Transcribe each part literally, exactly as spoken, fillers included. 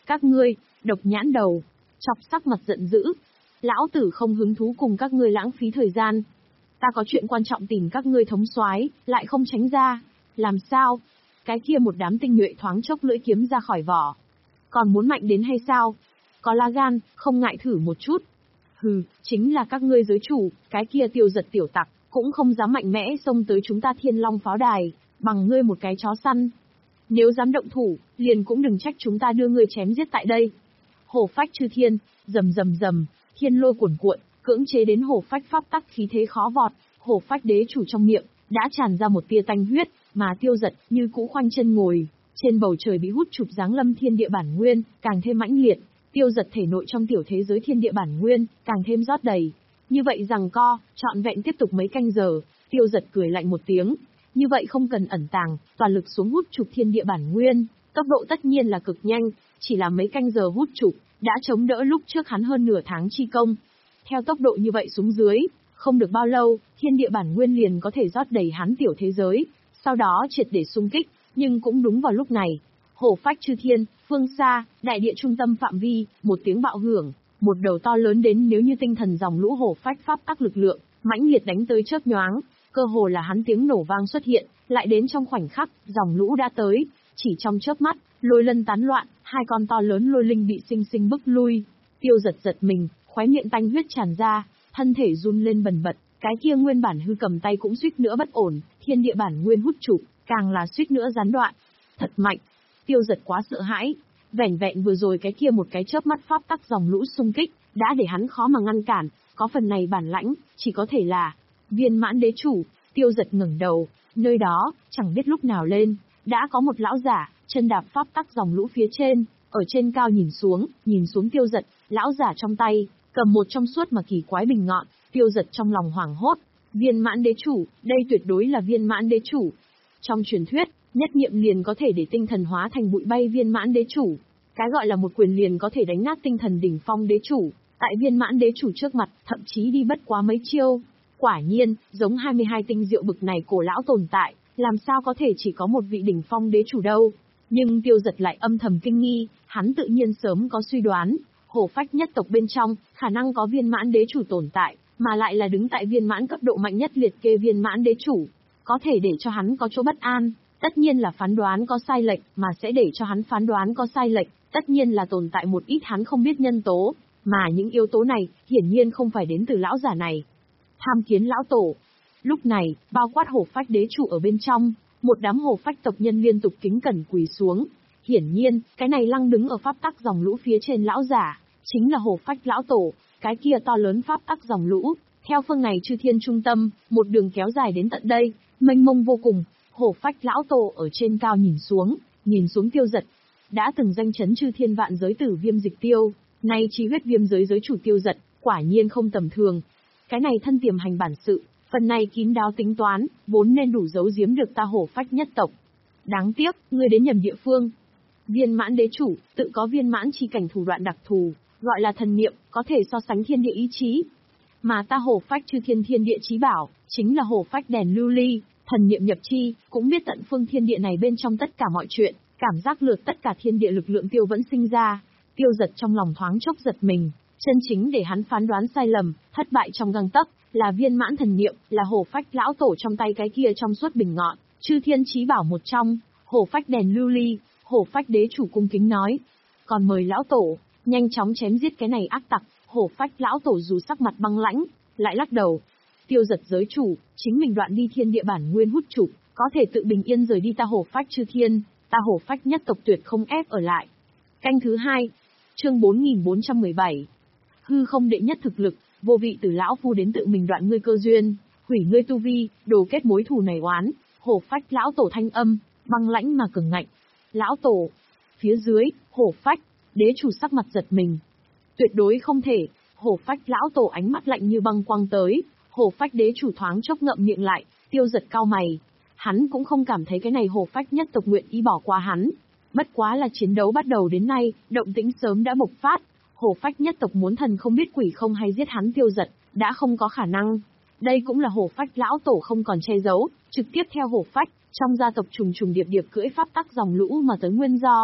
Các ngươi, độc nhãn đầu, chọc sắc mặt giận dữ. Lão tử không hứng thú cùng các ngươi lãng phí thời gian. Ta có chuyện quan trọng tìm các ngươi thống soái, lại không tránh ra. Làm sao? Cái kia một đám tinh nhuệ thoáng chốc lưỡi kiếm ra khỏi vỏ. Còn muốn mạnh đến hay sao? Có lá gan, không ngại thử một chút. Hừ, chính là các ngươi giới chủ, cái kia Tiêu Giật tiểu tặc, cũng không dám mạnh mẽ xông tới chúng ta Thiên Long pháo đài, bằng ngươi một cái chó săn. Nếu dám động thủ, liền cũng đừng trách chúng ta đưa ngươi chém giết tại đây. Hổ phách chư thiên, rầm rầm rầm, thiên lôi cuồn cuộn, cưỡng chế đến hổ phách pháp tắc khí thế khó vọt, hổ phách đế chủ trong miệng đã tràn ra một tia tanh huyết, mà Tiêu Giật như cũ khoanh chân ngồi, trên bầu trời bị hút chụp giáng lâm thiên địa bản nguyên, càng thêm mãnh liệt. Tiêu Giật thể nội trong tiểu thế giới thiên địa bản nguyên, càng thêm rót đầy. Như vậy rằng co, trọn vẹn tiếp tục mấy canh giờ, Tiêu Giật cười lạnh một tiếng. Như vậy không cần ẩn tàng, toàn lực xuống hút chụp thiên địa bản nguyên, tốc độ tất nhiên là cực nhanh, chỉ là mấy canh giờ hút chụp, đã chống đỡ lúc trước hắn hơn nửa tháng chi công. Theo tốc độ như vậy xuống dưới, không được bao lâu, thiên địa bản nguyên liền có thể rót đầy hắn tiểu thế giới, sau đó triệt để xung kích, nhưng cũng đúng vào lúc này. Hổ phách chư thiên, phương xa, đại địa trung tâm phạm vi, một tiếng bạo hưởng, một đầu to lớn đến nếu như tinh thần dòng lũ hổ phách pháp tắc lực lượng, mãnh liệt đánh tới chớp nhoáng, cơ hồ là hắn tiếng nổ vang xuất hiện, lại đến trong khoảnh khắc, dòng lũ đã tới, chỉ trong chớp mắt, lôi lân tán loạn, hai con to lớn lôi linh bị sinh sinh bức lui. Tiêu Giật giật mình, khóe miệng tanh huyết tràn ra, thân thể run lên bần bật, cái kia nguyên bản hư cầm tay cũng suýt nữa bất ổn, thiên địa bản nguyên hút chụp, càng là suýt nữa gián đoạn. Thật mạnh. Tiêu Giật quá sợ hãi, vẻn vẹn vừa rồi cái kia một cái chớp mắt pháp tắc dòng lũ xung kích, đã để hắn khó mà ngăn cản, có phần này bản lãnh, chỉ có thể là viên mãn đế chủ. Tiêu Giật ngẩng đầu, nơi đó, chẳng biết lúc nào lên, đã có một lão giả, chân đạp pháp tắc dòng lũ phía trên, ở trên cao nhìn xuống, nhìn xuống Tiêu Giật, lão giả trong tay, cầm một trong suốt mà kỳ quái bình ngọn. Tiêu Giật trong lòng hoảng hốt, viên mãn đế chủ, đây tuyệt đối là viên mãn đế chủ. Trong truyền thuyết, nhất niệm liền có thể để tinh thần hóa thành bụi bay viên mãn đế chủ. Cái gọi là một quyền liền có thể đánh nát tinh thần đỉnh phong đế chủ, tại viên mãn đế chủ trước mặt, thậm chí đi bất quá mấy chiêu. Quả nhiên, giống hai mươi hai tinh diệu bực này cổ lão tồn tại, làm sao có thể chỉ có một vị đỉnh phong đế chủ đâu. Nhưng Tiêu Giật lại âm thầm kinh nghi, hắn tự nhiên sớm có suy đoán, hổ phách nhất tộc bên trong, khả năng có viên mãn đế chủ tồn tại, mà lại là đứng tại viên mãn cấp độ mạnh nhất liệt kê viên mãn đế chủ. Có thể để cho hắn có chỗ bất an, tất nhiên là phán đoán có sai lệch, mà sẽ để cho hắn phán đoán có sai lệch, tất nhiên là tồn tại một ít hắn không biết nhân tố, mà những yếu tố này, hiển nhiên không phải đến từ lão giả này. Tham kiến lão tổ. Lúc này, bao quát hổ phách đế chủ ở bên trong, một đám hổ phách tộc nhân liên tục kính cẩn quỳ xuống. Hiển nhiên, cái này lăng đứng ở pháp tắc dòng lũ phía trên lão giả, chính là hổ phách lão tổ, cái kia to lớn pháp tắc dòng lũ, theo phương này chư thiên trung tâm, một đường kéo dài đến tận đây, mênh mông vô cùng. Hổ phách lão tổ ở trên cao nhìn xuống, nhìn xuống Tiêu Giật, đã từng danh chấn chư thiên vạn giới tử Viêm Dịch Tiêu, nay chi huyết viêm giới giới chủ Tiêu Giật, quả nhiên không tầm thường. Cái này thân tiềm hành bản sự, phần này kín đáo tính toán, vốn nên đủ giấu giếm được ta hổ phách nhất tộc. Đáng tiếc, ngươi đến nhầm địa phương. Viên mãn đế chủ, tự có viên mãn chi cảnh thủ đoạn đặc thù, gọi là thần niệm, có thể so sánh thiên địa ý chí. Mà ta hổ phách chư thiên thiên địa chí bảo, chính là hổ phách đèn lưu ly, thần niệm nhập chi, cũng biết tận phương thiên địa này bên trong tất cả mọi chuyện, cảm giác lượt tất cả thiên địa lực lượng tiêu vẫn sinh ra. Tiêu Giật trong lòng thoáng chốc giật mình, chân chính để hắn phán đoán sai lầm, thất bại trong gang tấc, là viên mãn thần niệm, là hổ phách lão tổ trong tay cái kia trong suốt bình ngọn, chư thiên chí bảo một trong, hổ phách đèn lưu ly. Hổ phách đế chủ cung kính nói, còn mời lão tổ nhanh chóng chém giết cái này ác tặc. Hổ phách lão tổ dù sắc mặt băng lãnh, lại lắc đầu. Tiêu Giật giới chủ, chính mình đoạn đi thiên địa bản nguyên hút chụp, có thể tự bình yên rời đi ta hổ phách chư thiên, ta hổ phách nhất tộc tuyệt không ép ở lại. Canh thứ hai, chương bốn nghìn bốn trăm mười bảy. Hư không đệ nhất thực lực, vô vị từ lão phu đến tự mình đoạn ngươi cơ duyên, hủy ngươi tu vi, đồ kết mối thù này oán. Hổ phách lão tổ thanh âm, băng lãnh mà cường ngạnh. Lão tổ, phía dưới, hổ phách, đế chủ sắc mặt giật mình. Tuyệt đối không thể, hổ phách lão tổ ánh mắt lạnh như băng quang tới, hổ phách đế chủ thoáng chốc ngậm miệng lại, Tiêu Giật cau mày. Hắn cũng không cảm thấy cái này hổ phách nhất tộc nguyện ý bỏ qua hắn. Bất quá là chiến đấu bắt đầu đến nay, động tĩnh sớm đã bộc phát, hổ phách nhất tộc muốn thần không biết quỷ không hay giết hắn Tiêu Giật, đã không có khả năng. Đây cũng là hổ phách lão tổ không còn che giấu, trực tiếp theo hổ phách, trong gia tộc trùng trùng điệp điệp cưỡi pháp tắc dòng lũ mà tới nguyên do.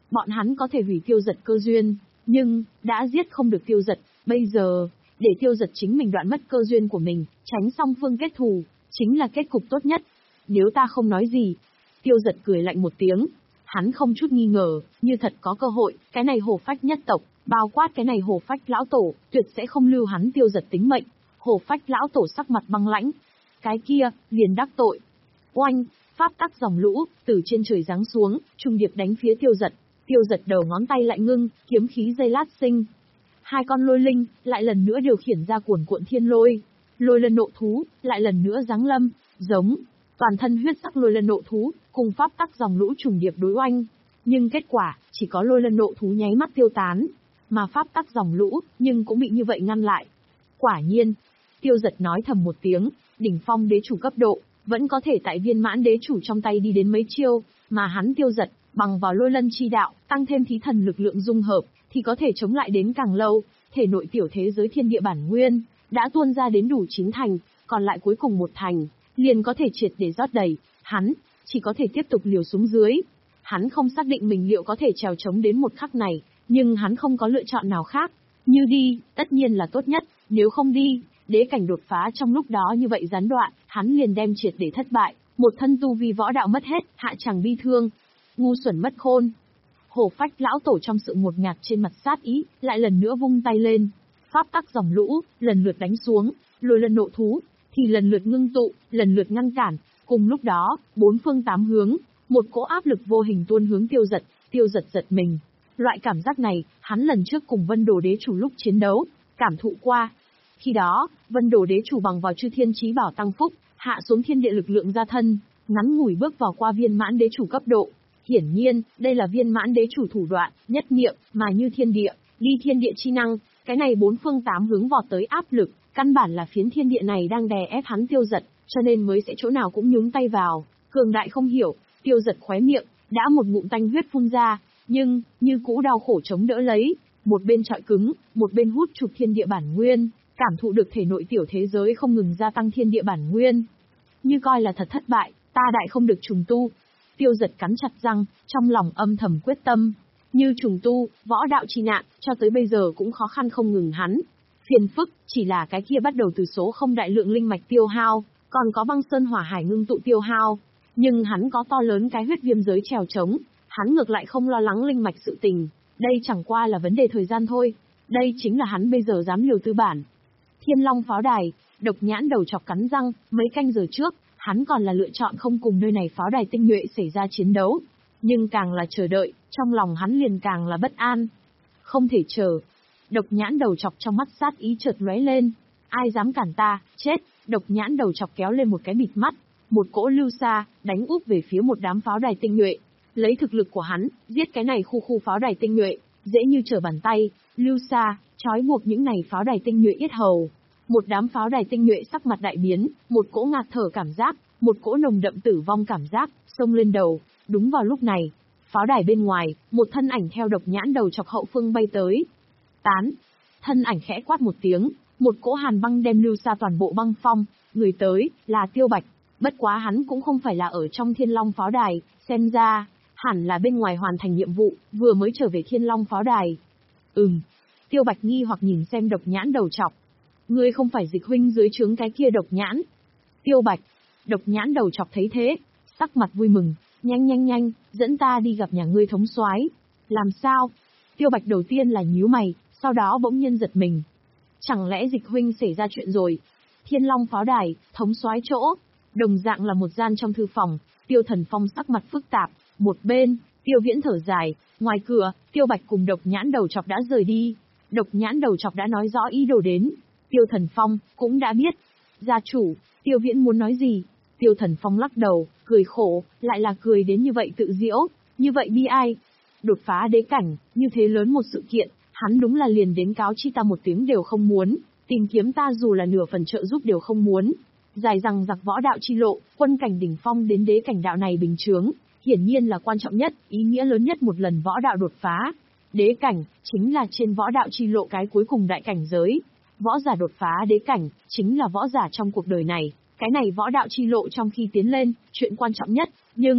Bọn hắn có thể hủy Tiêu Dật cơ duyên, nhưng, đã giết không được Tiêu Dật, bây giờ, để Tiêu Dật chính mình đoạn mất cơ duyên của mình, tránh song phương kết thù, chính là kết cục tốt nhất. Nếu ta không nói gì, Tiêu Dật cười lạnh một tiếng. Hắn không chút nghi ngờ, như thật có cơ hội, cái này Hổ Phách nhất tộc, bao quát cái này Hổ Phách lão tổ, tuyệt sẽ không lưu hắn Tiêu Dật tính mệnh. Hổ Phách lão tổ sắc mặt băng lãnh. Cái kia, liền đắc tội. Oanh, pháp tắc dòng lũ, từ trên trời giáng xuống, trung điệp đánh phía Tiêu Dật. Tiêu Dật đầu ngón tay lại ngưng, kiếm khí dây lát sinh. Hai con lôi linh, lại lần nữa điều khiển ra cuồn cuộn thiên lôi. Lôi lân nộ thú, lại lần nữa giáng lâm, giống. Toàn thân huyết sắc lôi lân nộ thú, cùng pháp tắc dòng lũ trùng điệp đối oanh. Nhưng kết quả, chỉ có lôi lân nộ thú nháy mắt tiêu tán. Mà pháp tắc dòng lũ, nhưng cũng bị như vậy ngăn lại. Quả nhiên, Tiêu Dật nói thầm một tiếng, đỉnh phong đế chủ cấp độ, vẫn có thể tại viên mãn đế chủ trong tay đi đến mấy chiêu, mà hắn Tiêu Dật, bằng vào lôi lân chi đạo, tăng thêm thí thần lực lượng dung hợp, thì có thể chống lại đến càng lâu, thể nội tiểu thế giới thiên địa bản nguyên, đã tuôn ra đến đủ chín thành, còn lại cuối cùng một thành, liền có thể triệt để rót đầy, hắn, chỉ có thể tiếp tục liều xuống dưới. Hắn không xác định mình liệu có thể trèo chống đến một khắc này, nhưng hắn không có lựa chọn nào khác. Như đi, tất nhiên là tốt nhất, nếu không đi, đế cảnh đột phá trong lúc đó như vậy gián đoạn, hắn liền đem triệt để thất bại, một thân tu vi võ đạo mất hết, hạ chẳng bi thương. Ngu xuẩn mất khôn. Hổ Phách lão tổ trong sự ngột ngạt trên mặt sát ý, lại lần nữa vung tay lên. Pháp tắc dòng lũ, lần lượt đánh xuống, lôi lân nộ thú, thì lần lượt ngưng tụ, lần lượt ngăn cản. Cùng lúc đó, bốn phương tám hướng, một cỗ áp lực vô hình tuôn hướng Tiêu Dật, Tiêu Dật giật mình. Loại cảm giác này, hắn lần trước cùng Vân Đồ đế chủ lúc chiến đấu, cảm thụ qua. Khi đó, Vân Đồ đế chủ bằng vào chư thiên chí bảo tăng phúc, hạ xuống thiên địa lực lượng ra thân, ngắn ngủi bước vào qua viên mãn đế chủ cấp độ. Hiển nhiên, đây là viên mãn đế chủ thủ đoạn, nhất niệm, mà như thiên địa, ly thiên địa chi năng, cái này bốn phương tám hướng vọt tới áp lực, căn bản là phiến thiên địa này đang đè ép hắn Tiêu Dật, cho nên mới sẽ chỗ nào cũng nhúng tay vào, cường đại không hiểu. Tiêu Dật khóe miệng, đã một ngụm tanh huyết phun ra, nhưng, như cũ đau khổ chống đỡ lấy, một bên trọi cứng, một bên hút chụp thiên địa bản nguyên, cảm thụ được thể nội tiểu thế giới không ngừng gia tăng thiên địa bản nguyên. Như coi là thật thất bại, ta đại không được trùng tu. Tiêu Dật cắn chặt răng, trong lòng âm thầm quyết tâm. Như trùng tu, võ đạo chi nạn, cho tới bây giờ cũng khó khăn không ngừng hắn. Phiền phức, chỉ là cái kia bắt đầu từ số không đại lượng linh mạch tiêu hao, còn có băng sơn hỏa hải ngưng tụ tiêu hao. Nhưng hắn có to lớn cái huyết viêm giới trèo trống, hắn ngược lại không lo lắng linh mạch sự tình. Đây chẳng qua là vấn đề thời gian thôi. Đây chính là hắn bây giờ dám liều tư bản. Thiên Long pháo đài, Độc Nhãn đầu chọc cắn răng, mấy canh giờ trước, hắn còn là lựa chọn không cùng nơi này pháo đài tinh nhuệ xảy ra chiến đấu. Nhưng càng là chờ đợi, trong lòng hắn liền càng là bất an. Không thể chờ. Độc Nhãn đầu chọc trong mắt sát ý chợt lóe lên. Ai dám cản ta, chết. Độc Nhãn đầu chọc kéo lên một cái bịt mắt, một cỗ lưu xa, đánh úp về phía một đám pháo đài tinh nhuệ. Lấy thực lực của hắn, giết cái này khu khu pháo đài tinh nhuệ, dễ như trở bàn tay. Lưu xa, trói buộc những này pháo đài tinh nhuệ yết hầu. Một đám pháo đài tinh nhuệ sắc mặt đại biến, một cỗ ngạt thở cảm giác, một cỗ nồng đậm tử vong cảm giác, xông lên đầu. Đúng vào lúc này, pháo đài bên ngoài, một thân ảnh theo Độc Nhãn đầu chọc hậu phương bay tới. Tán. Thân ảnh khẽ quát một tiếng, một cỗ hàn băng đem lưu xa toàn bộ băng phong, người tới, là Tiêu Bạch. Bất quá hắn cũng không phải là ở trong Thiên Long pháo đài, xem ra, hẳn là bên ngoài hoàn thành nhiệm vụ, vừa mới trở về Thiên Long pháo đài. Ừm. Tiêu Bạch nghi hoặc nhìn xem Độc Nhãn đầu chọc. Ngươi không phải Dịch huynh dưới trướng cái kia Độc Nhãn. Tiêu Bạch. Độc Nhãn đầu chọc thấy thế, sắc mặt vui mừng, nhanh nhanh nhanh, dẫn ta đi gặp nhà ngươi thống soái. Làm sao? Tiêu Bạch đầu tiên là nhíu mày, sau đó bỗng nhiên giật mình. Chẳng lẽ Dịch huynh xảy ra chuyện rồi? Thiên Long pháo đài, thống soái chỗ, đồng dạng là một gian trong thư phòng. Tiêu Thần Phong sắc mặt phức tạp, một bên, Tiêu Viễn thở dài, ngoài cửa, Tiêu Bạch cùng Độc Nhãn đầu chọc đã rời đi. Độc Nhãn đầu chọc đã nói rõ ý đồ đến. Tiêu Thần Phong cũng đã biết. Gia chủ, Tiêu Viễn muốn nói gì? Tiêu Thần Phong lắc đầu, cười khổ, lại là cười đến như vậy tự diễu, như vậy bi ai. Đột phá đế cảnh, như thế lớn một sự kiện, hắn đúng là liền đến cáo chi ta một tiếng đều không muốn, tìm kiếm ta dù là nửa phần trợ giúp đều không muốn. Dài rằng giặc võ đạo chi lộ, quân cảnh đỉnh phong đến đế cảnh đạo này bình chướng, hiển nhiên là quan trọng nhất, ý nghĩa lớn nhất một lần võ đạo đột phá. Đế cảnh, chính là trên võ đạo chi lộ cái cuối cùng đại cảnh giới. Võ giả đột phá đế cảnh, chính là võ giả trong cuộc đời này. Cái này võ đạo chi lộ trong khi tiến lên, chuyện quan trọng nhất, nhưng,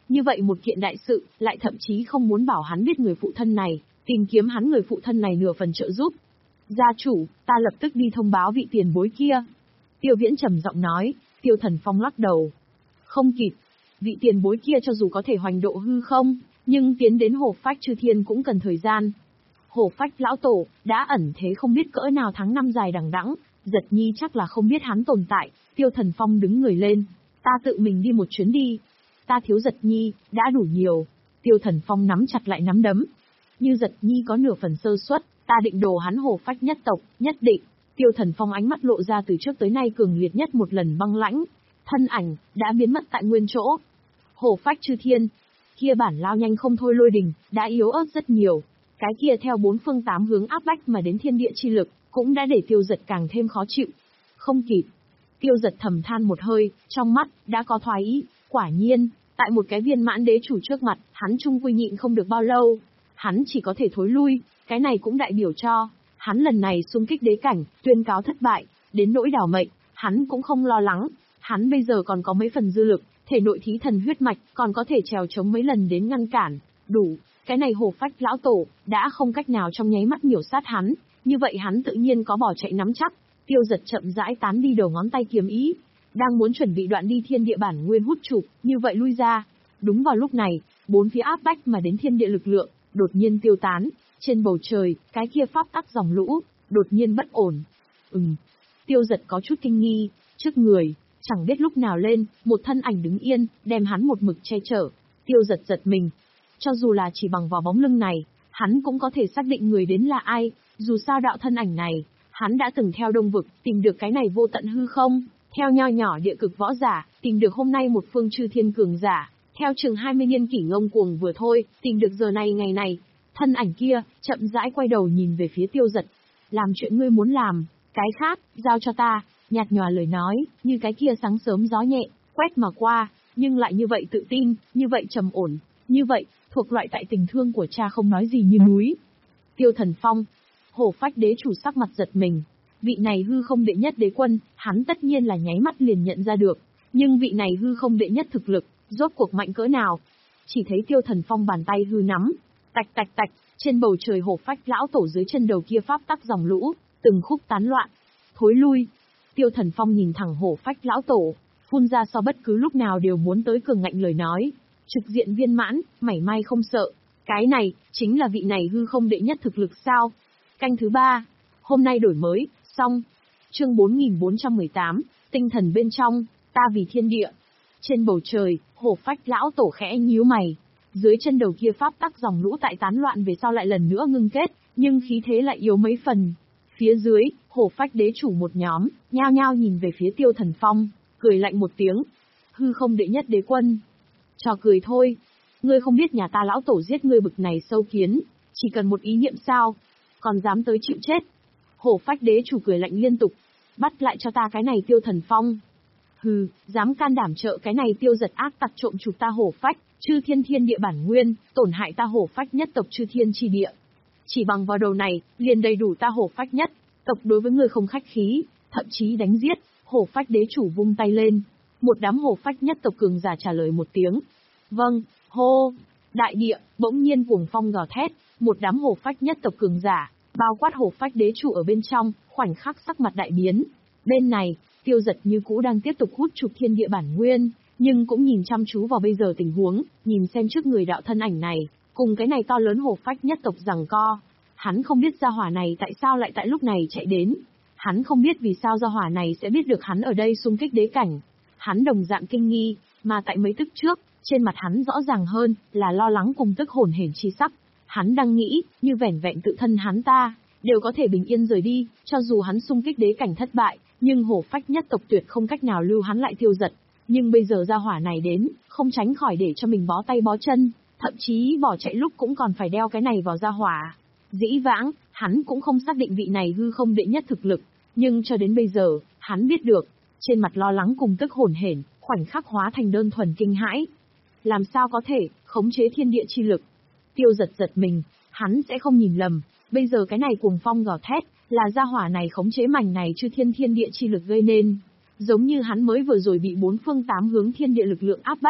Như vậy một kiện đại sự, lại thậm chí không muốn bảo hắn biết người phụ thân này, tìm kiếm hắn người phụ thân này nửa phần trợ giúp. Gia chủ, ta lập tức đi thông báo vị tiền bối kia. Tiêu Viễn trầm giọng nói. Tiêu Thần Phong lắc đầu. Không kịp. Vị tiền bối kia cho dù có thể hoành độ hư không, nhưng tiến đến Hổ Phách Chư Thiên cũng cần thời gian. Hổ Phách lão tổ, đã ẩn thế không biết cỡ nào tháng năm dài đằng đẵng, Giật Nhi chắc là không biết hắn tồn tại. Tiêu Thần Phong đứng người lên. Ta tự mình đi một chuyến đi. Ta thiếu Giật Nhi, đã đủ nhiều. Tiêu Thần Phong nắm chặt lại nắm đấm. Như Giật Nhi có nửa phần sơ suất, ta định đổ hắn Hổ Phách nhất tộc, nhất định. Tiêu Thần Phong ánh mắt lộ ra từ trước tới nay cường liệt nhất một lần băng lãnh. Thân ảnh, đã biến mất tại nguyên chỗ. Hổ Phách Chư Thiên. Kia bản lao nhanh không thôi lôi đình, đã yếu ớt rất nhiều. Cái kia theo bốn phương tám hướng áp bách mà đến thiên địa chi lực, cũng đã để Tiêu Giật càng thêm khó chịu. Không kịp. Tiêu Giật thầm than một hơi, trong mắt, đã có thoái ý. Quả nhiên, tại một cái viên mãn đế chủ trước mặt, hắn chung quy nhịn không được bao lâu. Hắn chỉ có thể thối lui, cái này cũng đại biểu cho, hắn lần này xung kích đế cảnh, tuyên cáo thất bại, đến nỗi đảo mệnh, hắn cũng không lo lắng. Hắn bây giờ còn có mấy phần dư lực, thể nội thí thần huyết mạch, còn có thể trèo chống mấy lần đến ngăn cản. Đủ, cái này Hổ Phách lão tổ, đã không cách nào trong nháy mắt miểu sát hắn, như vậy hắn tự nhiên có bỏ chạy nắm chắc. Tiêu Giật chậm rãi tán đi đầu ngón tay kiếm ý, đang muốn chuẩn bị đoạn đi thiên địa bản nguyên hút chụp, như vậy lui ra. Đúng vào lúc này, bốn phía áp bách mà đến thiên địa lực lượng, đột nhiên tiêu tán, trên bầu trời, cái kia pháp tắc dòng lũ, đột nhiên bất ổn. Ừm. Tiêu Giật có chút kinh nghi, trước người, chẳng biết lúc nào lên, một thân ảnh đứng yên, đem hắn một mực che chở. Tiêu Giật giật mình. Cho dù là chỉ bằng vào bóng lưng này, hắn cũng có thể xác định người đến là ai, dù sao đạo thân ảnh này, hắn đã từng theo Đông Vực, tìm được cái này vô tận hư không, theo nho nhỏ địa cực võ giả, tìm được hôm nay một phương chư thiên cường giả, theo chừng hai mươi niên kỷ ngông cuồng vừa thôi, tìm được giờ này ngày này. Thân ảnh kia, chậm rãi quay đầu nhìn về phía Tiêu Giật. Làm chuyện ngươi muốn làm, cái khác, giao cho ta. Nhạt nhòa lời nói, như cái kia sáng sớm gió nhẹ, quét mà qua, nhưng lại như vậy tự tin, như vậy trầm ổn, như vậy, thuộc loại tại tình thương của cha không nói gì như núi. Tiêu Thần Phong, Hổ Phách đế chủ sắc mặt giật mình. Vị này hư không đệ nhất đế quân, hắn tất nhiên là nháy mắt liền nhận ra được. Nhưng vị này hư không đệ nhất thực lực, rốt cuộc mạnh cỡ nào? Chỉ thấy Tiêu Thần Phong bàn tay hư nắm, tạch tạch tạch, trên bầu trời Hổ Phách lão tổ dưới chân đầu kia pháp tắc dòng lũ, từng khúc tán loạn. Thối lui. Tiêu Thần Phong nhìn thẳng Hổ Phách lão tổ, phun ra so bất cứ lúc nào đều muốn tới cường ngạnh lời nói. Trực diện viên mãn, mảy may không sợ. Cái này, chính là vị này hư không đệ nhất thực lực sao? Canh thứ ba. Hôm nay đổi mới, xong. Chương bốn nghìn bốn trăm mười tám, tinh thần bên trong, ta vì thiên địa. Trên bầu trời, Hổ Phách lão tổ khẽ nhíu mày. Dưới chân đầu kia pháp tắc dòng lũ tại tán loạn về sau lại lần nữa ngưng kết, nhưng khí thế lại yếu mấy phần. Phía dưới, Hổ Phách đế chủ một nhóm, nhao nhao nhìn về phía Tiêu Thần Phong, cười lạnh một tiếng. Hư không đệ nhất đế quân. Trò cười thôi. Ngươi không biết nhà ta lão tổ giết ngươi bực này sâu kiến, chỉ cần một ý niệm sao, còn dám tới chịu chết. Hổ Phách đế chủ cười lạnh liên tục. Bắt lại cho ta cái này Tiêu Thần Phong. Hừ, dám can đảm trợ cái này Tiêu Giật ác tặc trộm chuộc ta Hổ Phách, chư thiên thiên địa bản nguyên, tổn hại ta Hổ Phách nhất tộc chư thiên chi địa. Chỉ bằng vào đầu này, liền đầy đủ ta Hổ Phách nhất tộc đối với ngươi không khách khí, thậm chí đánh giết. Hổ Phách đế chủ vung tay lên. Một đám Hổ Phách nhất tộc cường giả trả lời một tiếng. Vâng, hô. Đại địa, bỗng nhiên cuồng phong gào thét, một đám Hổ Phách nhất tộc cường giả, bao quát Hổ Phách đế chủ ở bên trong, khoảnh khắc sắc mặt đại biến. Bên này, Tiêu Giật như cũ đang tiếp tục hút trục thiên địa bản nguyên, nhưng cũng nhìn chăm chú vào bây giờ tình huống, nhìn xem trước người đạo thân ảnh này, cùng cái này to lớn Hổ Phách nhất tộc giằng co. Hắn không biết gia hỏa này tại sao lại tại lúc này chạy đến. Hắn không biết vì sao gia hỏa này sẽ biết được hắn ở đây xung kích đế cảnh. Hắn đồng dạng kinh nghi, mà tại mấy tức trước, trên mặt hắn rõ ràng hơn là lo lắng cùng tức hồn hển chi sắc. Hắn đang nghĩ, như vẻn vẹn tự thân hắn ta, đều có thể bình yên rời đi, cho dù hắn xung kích đế cảnh thất bại, nhưng Hổ Phách nhất tộc tuyệt không cách nào lưu hắn lại Tiêu Giật. Nhưng bây giờ gia hỏa này đến, không tránh khỏi để cho mình bó tay bó chân, thậm chí bỏ chạy lúc cũng còn phải đeo cái này vào gia hỏa. Dĩ vãng, hắn cũng không xác định vị này hư không đệ nhất thực lực, nhưng cho đến bây giờ, hắn biết được, trên mặt lo lắng cùng tức hồn hển, khoảnh khắc hóa thành đơn thuần kinh hãi. Làm sao có thể, khống chế thiên địa chi lực? Tiêu Giật giật mình, hắn sẽ không nhìn lầm, bây giờ cái này cuồng phong gào thét, là gia hỏa này khống chế mảnh này chư thiên thiên địa chi lực gây nên. Giống như hắn mới vừa rồi bị bốn phương tám hướng thiên địa lực lượng áp bách,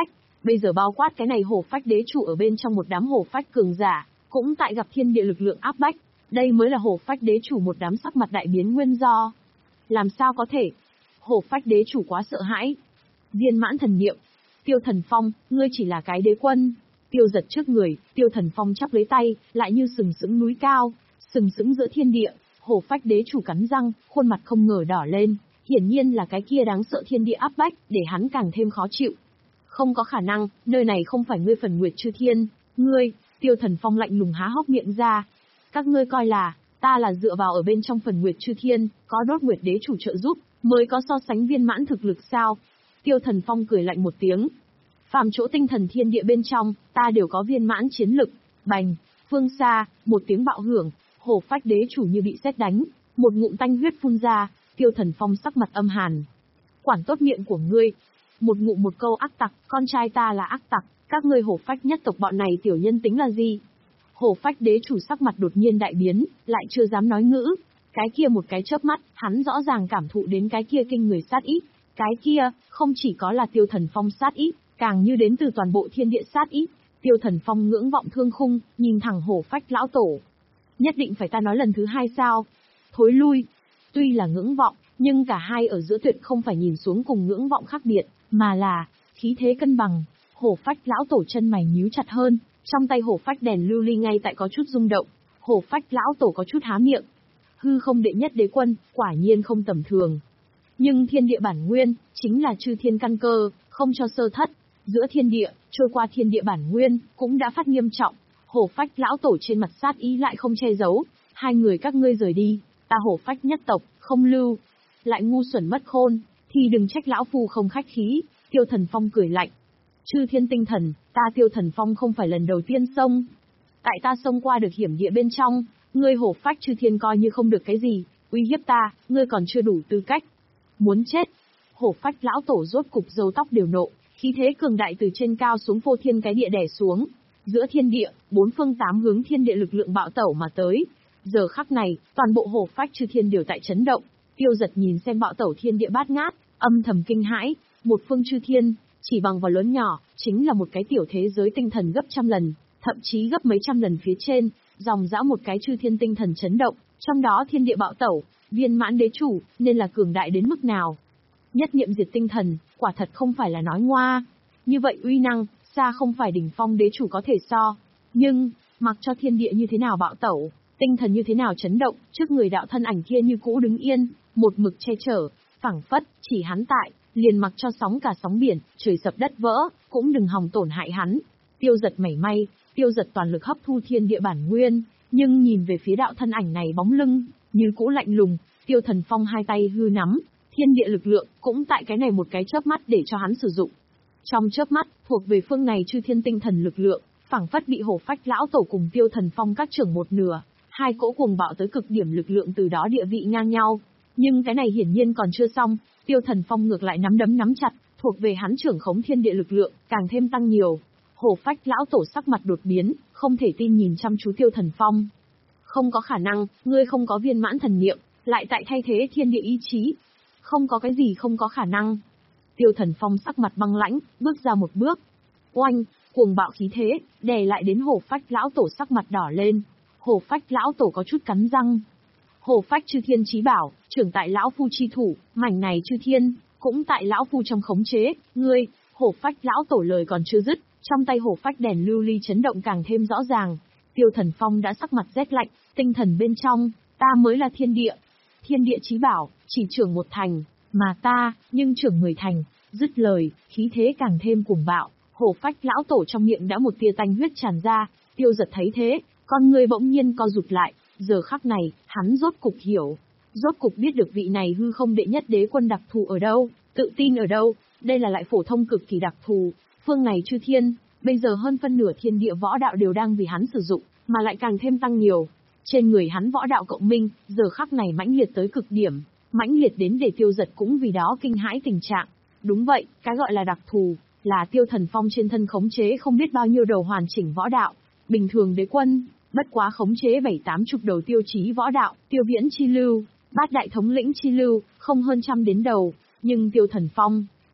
bây giờ bao quát cái này hổ phách đế chủ ở bên trong một đám hổ phách cường giả, cũng tại gặp thiên địa lực lượng áp bách, đây mới là hổ phách đế chủ một đám sắc mặt đại biến nguyên do. Làm sao có thể? Hổ phách đế chủ quá sợ hãi. Viên mãn thần niệm. Tiêu Thần Phong, ngươi chỉ là cái đế quân. Tiêu Giật trước người, Tiêu Thần Phong chắp lấy tay, lại như sừng sững núi cao, sừng sững giữa thiên địa. Hổ phách đế chủ cắn răng, khuôn mặt không ngờ đỏ lên, hiển nhiên là cái kia đáng sợ thiên địa áp bách, để hắn càng thêm khó chịu. Không có khả năng, nơi này không phải ngươi phần Nguyệt Chư Thiên, ngươi, Tiêu Thần Phong lạnh lùng há hốc miệng ra. Các ngươi coi là, ta là dựa vào ở bên trong phần Nguyệt Chư Thiên, có đốt Nguyệt đế chủ trợ giúp, mới có so sánh viên mãn thực lực sao? Tiêu Thần Phong cười lạnh một tiếng. Phàm chỗ tinh thần thiên địa bên trong, ta đều có viên mãn chiến lực. Bành, phương xa, một tiếng bạo hưởng, hổ phách đế chủ như bị sét đánh, một ngụm tanh huyết phun ra, Tiêu Thần Phong sắc mặt âm hàn. Quản tốt miệng của ngươi. Một ngụm một câu ác tặc, con trai ta là ác tặc, các ngươi hổ phách nhất tộc bọn này tiểu nhân tính là gì? Hổ phách đế chủ sắc mặt đột nhiên đại biến, lại chưa dám nói ngữ. Cái kia một cái chớp mắt, hắn rõ ràng cảm thụ đến cái kia kinh người sát ý. Cái kia, không chỉ có là Tiêu Thần Phong sát ý, càng như đến từ toàn bộ thiên địa sát ý. Tiêu Thần Phong ngưỡng vọng thương khung, nhìn thẳng hổ phách lão tổ. Nhất định phải ta nói lần thứ hai sao? Thối lui. Tuy là ngưỡng vọng, nhưng cả hai ở giữa tuyệt không phải nhìn xuống cùng ngưỡng vọng khác biệt, mà là khí thế cân bằng. Hổ phách lão tổ chân mày nhíu chặt hơn, trong tay hổ phách đèn lưu ly ngay tại có chút rung động. Hổ phách lão tổ có chút há miệng. Hư không đệ nhất đế quân, quả nhiên không tầm thường. Nhưng thiên địa bản nguyên, chính là chư thiên căn cơ, không cho sơ thất. Giữa thiên địa, trôi qua thiên địa bản nguyên, cũng đã phát nghiêm trọng. Hổ phách lão tổ trên mặt sát ý lại không che giấu. Hai người các ngươi rời đi, ta hổ phách nhất tộc, không lưu. Lại ngu xuẩn mất khôn, thì đừng trách lão phu không khách khí. Tiêu Thần Phong cười lạnh. Chư thiên tinh thần, ta Tiêu Thần Phong không phải lần đầu tiên xông. Tại ta xông qua được hiểm địa bên trong, ngươi hổ phách chư thiên coi như không được cái gì, uy hiếp ta, ngươi còn chưa đủ tư cách. Muốn chết. Hổ phách lão tổ rốt cục râu tóc đều nộ, khí thế cường đại từ trên cao xuống phô thiên cái địa đè xuống. Giữa thiên địa, bốn phương tám hướng thiên địa lực lượng bạo tẩu mà tới. Giờ khắc này, toàn bộ hổ phách chư thiên đều tại chấn động. Tiêu Giật nhìn xem bạo tẩu thiên địa bát ngát, âm thầm kinh hãi. Một phương chư thiên, chỉ bằng vào lớn nhỏ, chính là một cái tiểu thế giới tinh thần gấp trăm lần, thậm chí gấp mấy trăm lần phía trên, dòng dã một cái chư thiên tinh thần chấn động, trong đó thiên địa bạo tẩu, viên mãn đế chủ, nên là cường đại đến mức nào. Nhất niệm diệt tinh thần, quả thật không phải là nói ngoa. Như vậy uy năng, xa không phải đỉnh phong đế chủ có thể so. Nhưng, mặc cho thiên địa như thế nào bạo tẩu, tinh thần như thế nào chấn động, trước người đạo thân ảnh kia như cũ đứng yên, một mực che chở, phảng phất, chỉ hắn tại, liền mặc cho sóng cả sóng biển, trời sập đất vỡ, cũng đừng hòng tổn hại hắn. Tiêu Giật mảy may, Tiêu Giật toàn lực hấp thu thiên địa bản nguyên, nhưng nhìn về phía đạo thân ảnh này bóng lưng, như cũ lạnh lùng. Tiêu Thần Phong hai tay hư nắm, thiên địa lực lượng cũng tại cái này một cái chớp mắt để cho hắn sử dụng. Trong chớp mắt, thuộc về phương này chư thiên tinh thần lực lượng, phảng phất bị hổ phách lão tổ cùng Tiêu Thần Phong cắt trưởng một nửa, hai cỗ cuồng bạo tới cực điểm lực lượng từ đó địa vị ngang nhau. Nhưng cái này hiển nhiên còn chưa xong, Tiêu Thần Phong ngược lại nắm đấm nắm chặt, thuộc về hắn trưởng khống thiên địa lực lượng, càng thêm tăng nhiều. Hổ phách lão tổ sắc mặt đột biến, không thể tin nhìn chăm chú Tiêu Thần Phong. Không có khả năng, ngươi không có viên mãn thần niệm, lại tại thay thế thiên địa ý chí. Không có cái gì không có khả năng. Tiêu Thần Phong sắc mặt băng lãnh, bước ra một bước. Oanh, cuồng bạo khí thế, đè lại đến hổ phách lão tổ sắc mặt đỏ lên. Hổ phách lão tổ có chút cắn răng. Hổ phách chư thiên chí bảo, trưởng tại lão phu chi thủ, mảnh này chư thiên, cũng tại lão phu trong khống chế, ngươi, hổ phách lão tổ lời còn chưa dứt, trong tay hổ phách đèn lưu ly chấn động càng thêm rõ ràng. Tiêu Thần Phong đã sắc mặt rét lạnh, tinh thần bên trong, ta mới là thiên địa. Thiên địa chí bảo, chỉ trưởng một thành, mà ta, nhưng trưởng mười thành, dứt lời, khí thế càng thêm cuồng bạo, hổ phách lão tổ trong miệng đã một tia tanh huyết tràn ra. Tiêu Giật thấy thế, con người bỗng nhiên co rụt lại, giờ khắc này, hắn rốt cục hiểu, rốt cục biết được vị này hư không đệ nhất đế quân đặc thù ở đâu, tự tin ở đâu, đây là lại phổ thông cực kỳ đặc thù, phương này chư thiên, bây giờ hơn phân nửa thiên địa võ đạo đều đang vì hắn sử dụng, mà lại càng thêm tăng nhiều. Trên người hắn võ đạo cộng minh, giờ khắc này mãnh liệt tới cực điểm, mãnh liệt đến để Tiêu Giật cũng vì đó kinh hãi tình trạng. Đúng vậy, cái gọi là đặc thù, là Tiêu Thần Phong trên thân khống chế không biết bao nhiêu đầu hoàn chỉnh võ đạo. Bình thường đế quân, bất quá khống chế bảy tám chục đầu tiêu chí võ đạo, tiêu viễn chi lưu, bát đại thống lĩnh chi lưu, không hơn trăm đến đầu. Nhưng Tiêu Thần Phong,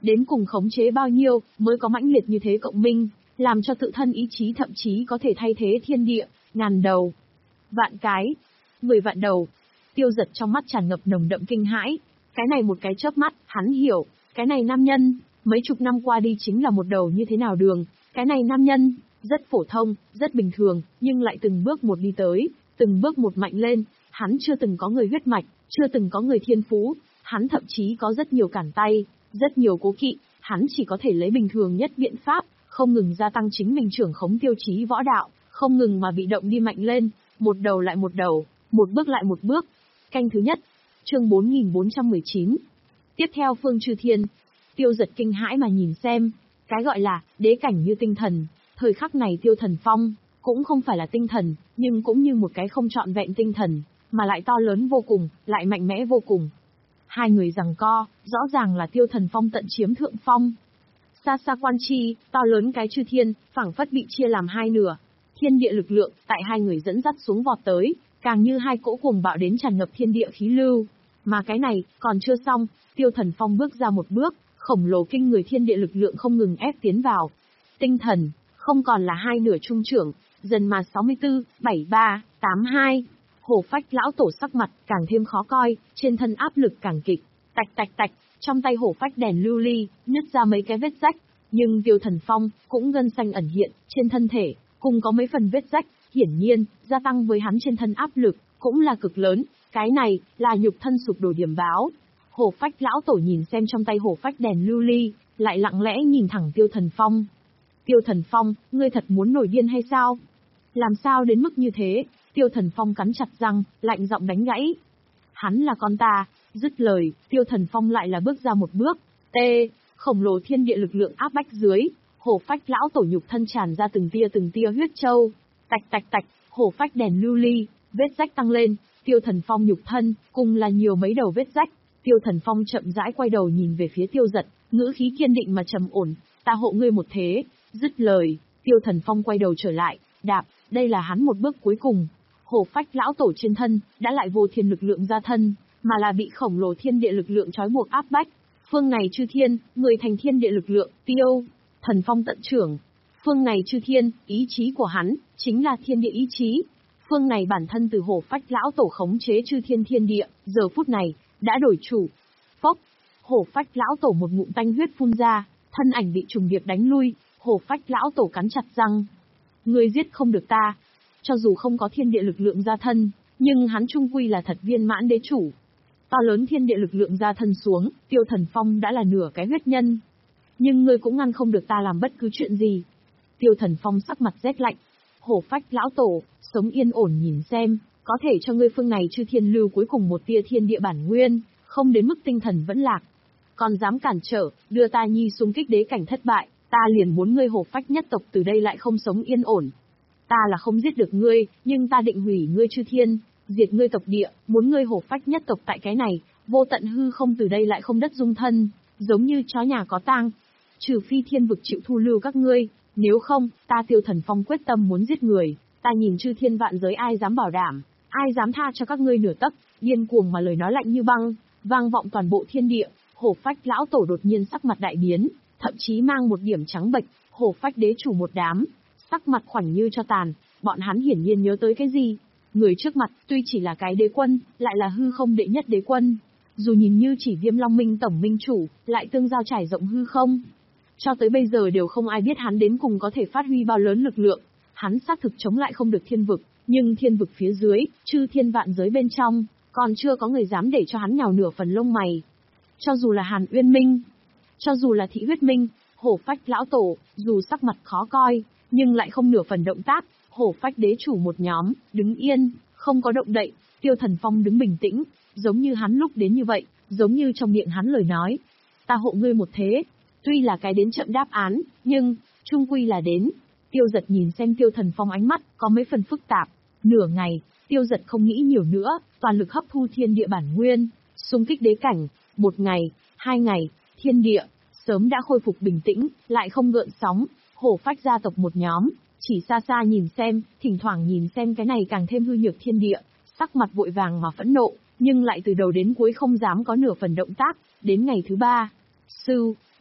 Đến cùng khống chế bao nhiêu, mới có mãnh liệt như thế cộng minh, làm cho tự thân ý chí thậm chí có thể thay thế thiên địa, ngàn đầu, vạn cái, mười vạn đầu. Tiêu Giật trong mắt tràn ngập nồng đậm kinh hãi. Cái này một cái chớp mắt, hắn hiểu, cái này nam nhân, mấy chục năm qua đi chính là một đầu như thế nào đường. Cái này nam nhân, rất phổ thông, rất bình thường, nhưng lại từng bước một đi tới, từng bước một mạnh lên. Hắn chưa từng có người huyết mạch, chưa từng có người thiên phú, hắn thậm chí có rất nhiều cản tay, rất nhiều cố kỵ, hắn chỉ có thể lấy bình thường nhất biện pháp, không ngừng gia tăng chính mình trưởng khống tiêu chí võ đạo, không ngừng mà bị động đi mạnh lên, một đầu lại một đầu, một bước lại một bước. Canh thứ nhất, chương bốn nghìn bốn trăm mười chín. Tiếp theo Phương Chư Thiên. Tiêu Giật kinh hãi mà nhìn xem, cái gọi là đế cảnh như tinh thần, thời khắc này Tiêu Thần Phong cũng không phải là tinh thần, nhưng cũng như một cái không trọn vẹn tinh thần, mà lại to lớn vô cùng, lại mạnh mẽ vô cùng. Hai người giằng co, rõ ràng là Tiêu Thần Phong tận chiếm thượng phong. Xa xa quan chi, to lớn cái chư thiên, phảng phất bị chia làm hai nửa. Thiên địa lực lượng, tại hai người dẫn dắt xuống vọt tới, càng như hai cỗ cuồng bạo đến tràn ngập thiên địa khí lưu. Mà cái này, còn chưa xong, Tiêu Thần Phong bước ra một bước, khổng lồ kinh người thiên địa lực lượng không ngừng ép tiến vào. Tinh thần, không còn là hai nửa trung trưởng, dần mà sáu mươi tư, bảy mươi ba, tám mươi hai. Hổ Phách lão tổ sắc mặt càng thêm khó coi, trên thân áp lực càng kịch. Tạch tạch tạch, trong tay Hổ Phách đèn lưu ly, nứt ra mấy cái vết rách. Nhưng Tiêu Thần Phong cũng gân xanh ẩn hiện trên thân thể, cùng có mấy phần vết rách, hiển nhiên, gia tăng với hắn trên thân áp lực, cũng là cực lớn. Cái này, là nhục thân sụp đổ điểm báo. Hổ Phách lão tổ nhìn xem trong tay Hổ Phách đèn lưu ly, lại lặng lẽ nhìn thẳng Tiêu Thần Phong. Tiêu Thần Phong, ngươi thật muốn nổi điên hay sao? Làm sao đến mức như thế? Tiêu Thần Phong cắn chặt răng, lạnh giọng đánh gãy. Hắn là con ta. Dứt lời, Tiêu Thần Phong lại là bước ra một bước. T, khổng lồ thiên địa lực lượng áp bách dưới, Hổ Phách lão tổ nhục thân tràn ra từng tia từng tia huyết châu. Tạch tạch tạch, Hổ Phách đèn lưu ly, vết rách tăng lên. Tiêu Thần Phong nhục thân, cùng là nhiều mấy đầu vết rách. Tiêu Thần Phong chậm rãi quay đầu nhìn về phía Tiêu Giật, ngữ khí kiên định mà trầm ổn. Ta hộ ngươi một thế. Dứt lời, Tiêu Thần Phong quay đầu trở lại, đạp, đây là hắn một bước cuối cùng. Hổ Phách lão tổ trên thân, đã lại vô thiên lực lượng ra thân, mà là bị khổng lồ thiên địa lực lượng trói buộc áp bách. Phương này chư thiên, người thành thiên địa lực lượng, Tiêu Thần Phong tận trưởng. Phương này chư thiên, ý chí của hắn, chính là thiên địa ý chí. Phương này bản thân từ Hổ Phách lão tổ khống chế chư thiên thiên địa, giờ phút này, đã đổi chủ. Phốc, Hổ Phách lão tổ một ngụm tanh huyết phun ra, thân ảnh bị trùng điệp đánh lui, Hổ Phách lão tổ cắn chặt răng. Ngươi giết không được ta. Cho dù không có thiên địa lực lượng ra thân, nhưng hắn trung quy là thật viên mãn đế chủ. To lớn thiên địa lực lượng ra thân xuống, Tiêu Thần Phong đã là nửa cái huyết nhân. Nhưng ngươi cũng ngăn không được ta làm bất cứ chuyện gì. Tiêu Thần Phong sắc mặt rét lạnh. Hổ Phách lão tổ, sống yên ổn nhìn xem, có thể cho ngươi phương này chư thiên lưu cuối cùng một tia thiên địa bản nguyên, không đến mức tinh thần vẫn lạc. Còn dám cản trở, đưa ta nhi xung kích đế cảnh thất bại, ta liền muốn ngươi Hổ Phách nhất tộc từ đây lại không sống yên ổn. Ta là không giết được ngươi, nhưng ta định hủy ngươi chư thiên, diệt ngươi tộc địa, muốn ngươi Hổ Phách nhất tộc tại cái này, vô tận hư không từ đây lại không đất dung thân, giống như chó nhà có tang. Trừ phi thiên vực chịu thu lưu các ngươi, nếu không, ta Tiêu Thần Phong quyết tâm muốn giết người, ta nhìn chư thiên vạn giới ai dám bảo đảm, ai dám tha cho các ngươi nửa tấc. Điên cuồng mà lời nói lạnh như băng, vang vọng toàn bộ thiên địa. Hổ Phách lão tổ đột nhiên sắc mặt đại biến, thậm chí mang một điểm trắng bệch. Hổ Phách đế chủ một đám, sắc mặt khoảnh như cho tàn, bọn hắn hiển nhiên nhớ tới cái gì. Người trước mặt, tuy chỉ là cái đế quân, lại là hư không đệ nhất đế quân. Dù nhìn như chỉ Viêm Long Minh tổng minh chủ, lại tương giao trải rộng hư không. Cho tới bây giờ đều không ai biết hắn đến cùng có thể phát huy bao lớn lực lượng. Hắn xác thực chống lại không được thiên vực, nhưng thiên vực phía dưới, chư thiên vạn giới bên trong, còn chưa có người dám để cho hắn nhào nửa phần lông mày. Cho dù là Hàn Uyên Minh, cho dù là Thị Huyết Minh, Hổ Phách lão tổ, dù sắc mặt khó coi, nhưng lại không nửa phần động tác. Hổ Phách đế chủ một nhóm, đứng yên, không có động đậy. Tiêu Thần Phong đứng bình tĩnh, giống như hắn lúc đến như vậy, giống như trong miệng hắn lời nói. Ta hộ ngươi một thế. Tuy là cái đến chậm đáp án, nhưng, trung quy là đến. Tiêu Giật nhìn xem Tiêu Thần Phong ánh mắt, có mấy phần phức tạp. Nửa ngày, Tiêu Giật không nghĩ nhiều nữa, toàn lực hấp thu thiên địa bản nguyên, xung kích đế cảnh. Một ngày, hai ngày, thiên địa, sớm đã khôi phục bình tĩnh, lại không gợn sóng. Hổ Phách gia tộc một nhóm, chỉ xa xa nhìn xem, thỉnh thoảng nhìn xem cái này càng thêm hư nhược thiên địa, sắc mặt vội vàng mà phẫn nộ, nhưng lại từ đầu đến cuối không dám có nửa phần động tác. Đến ngày thứ ba, sư,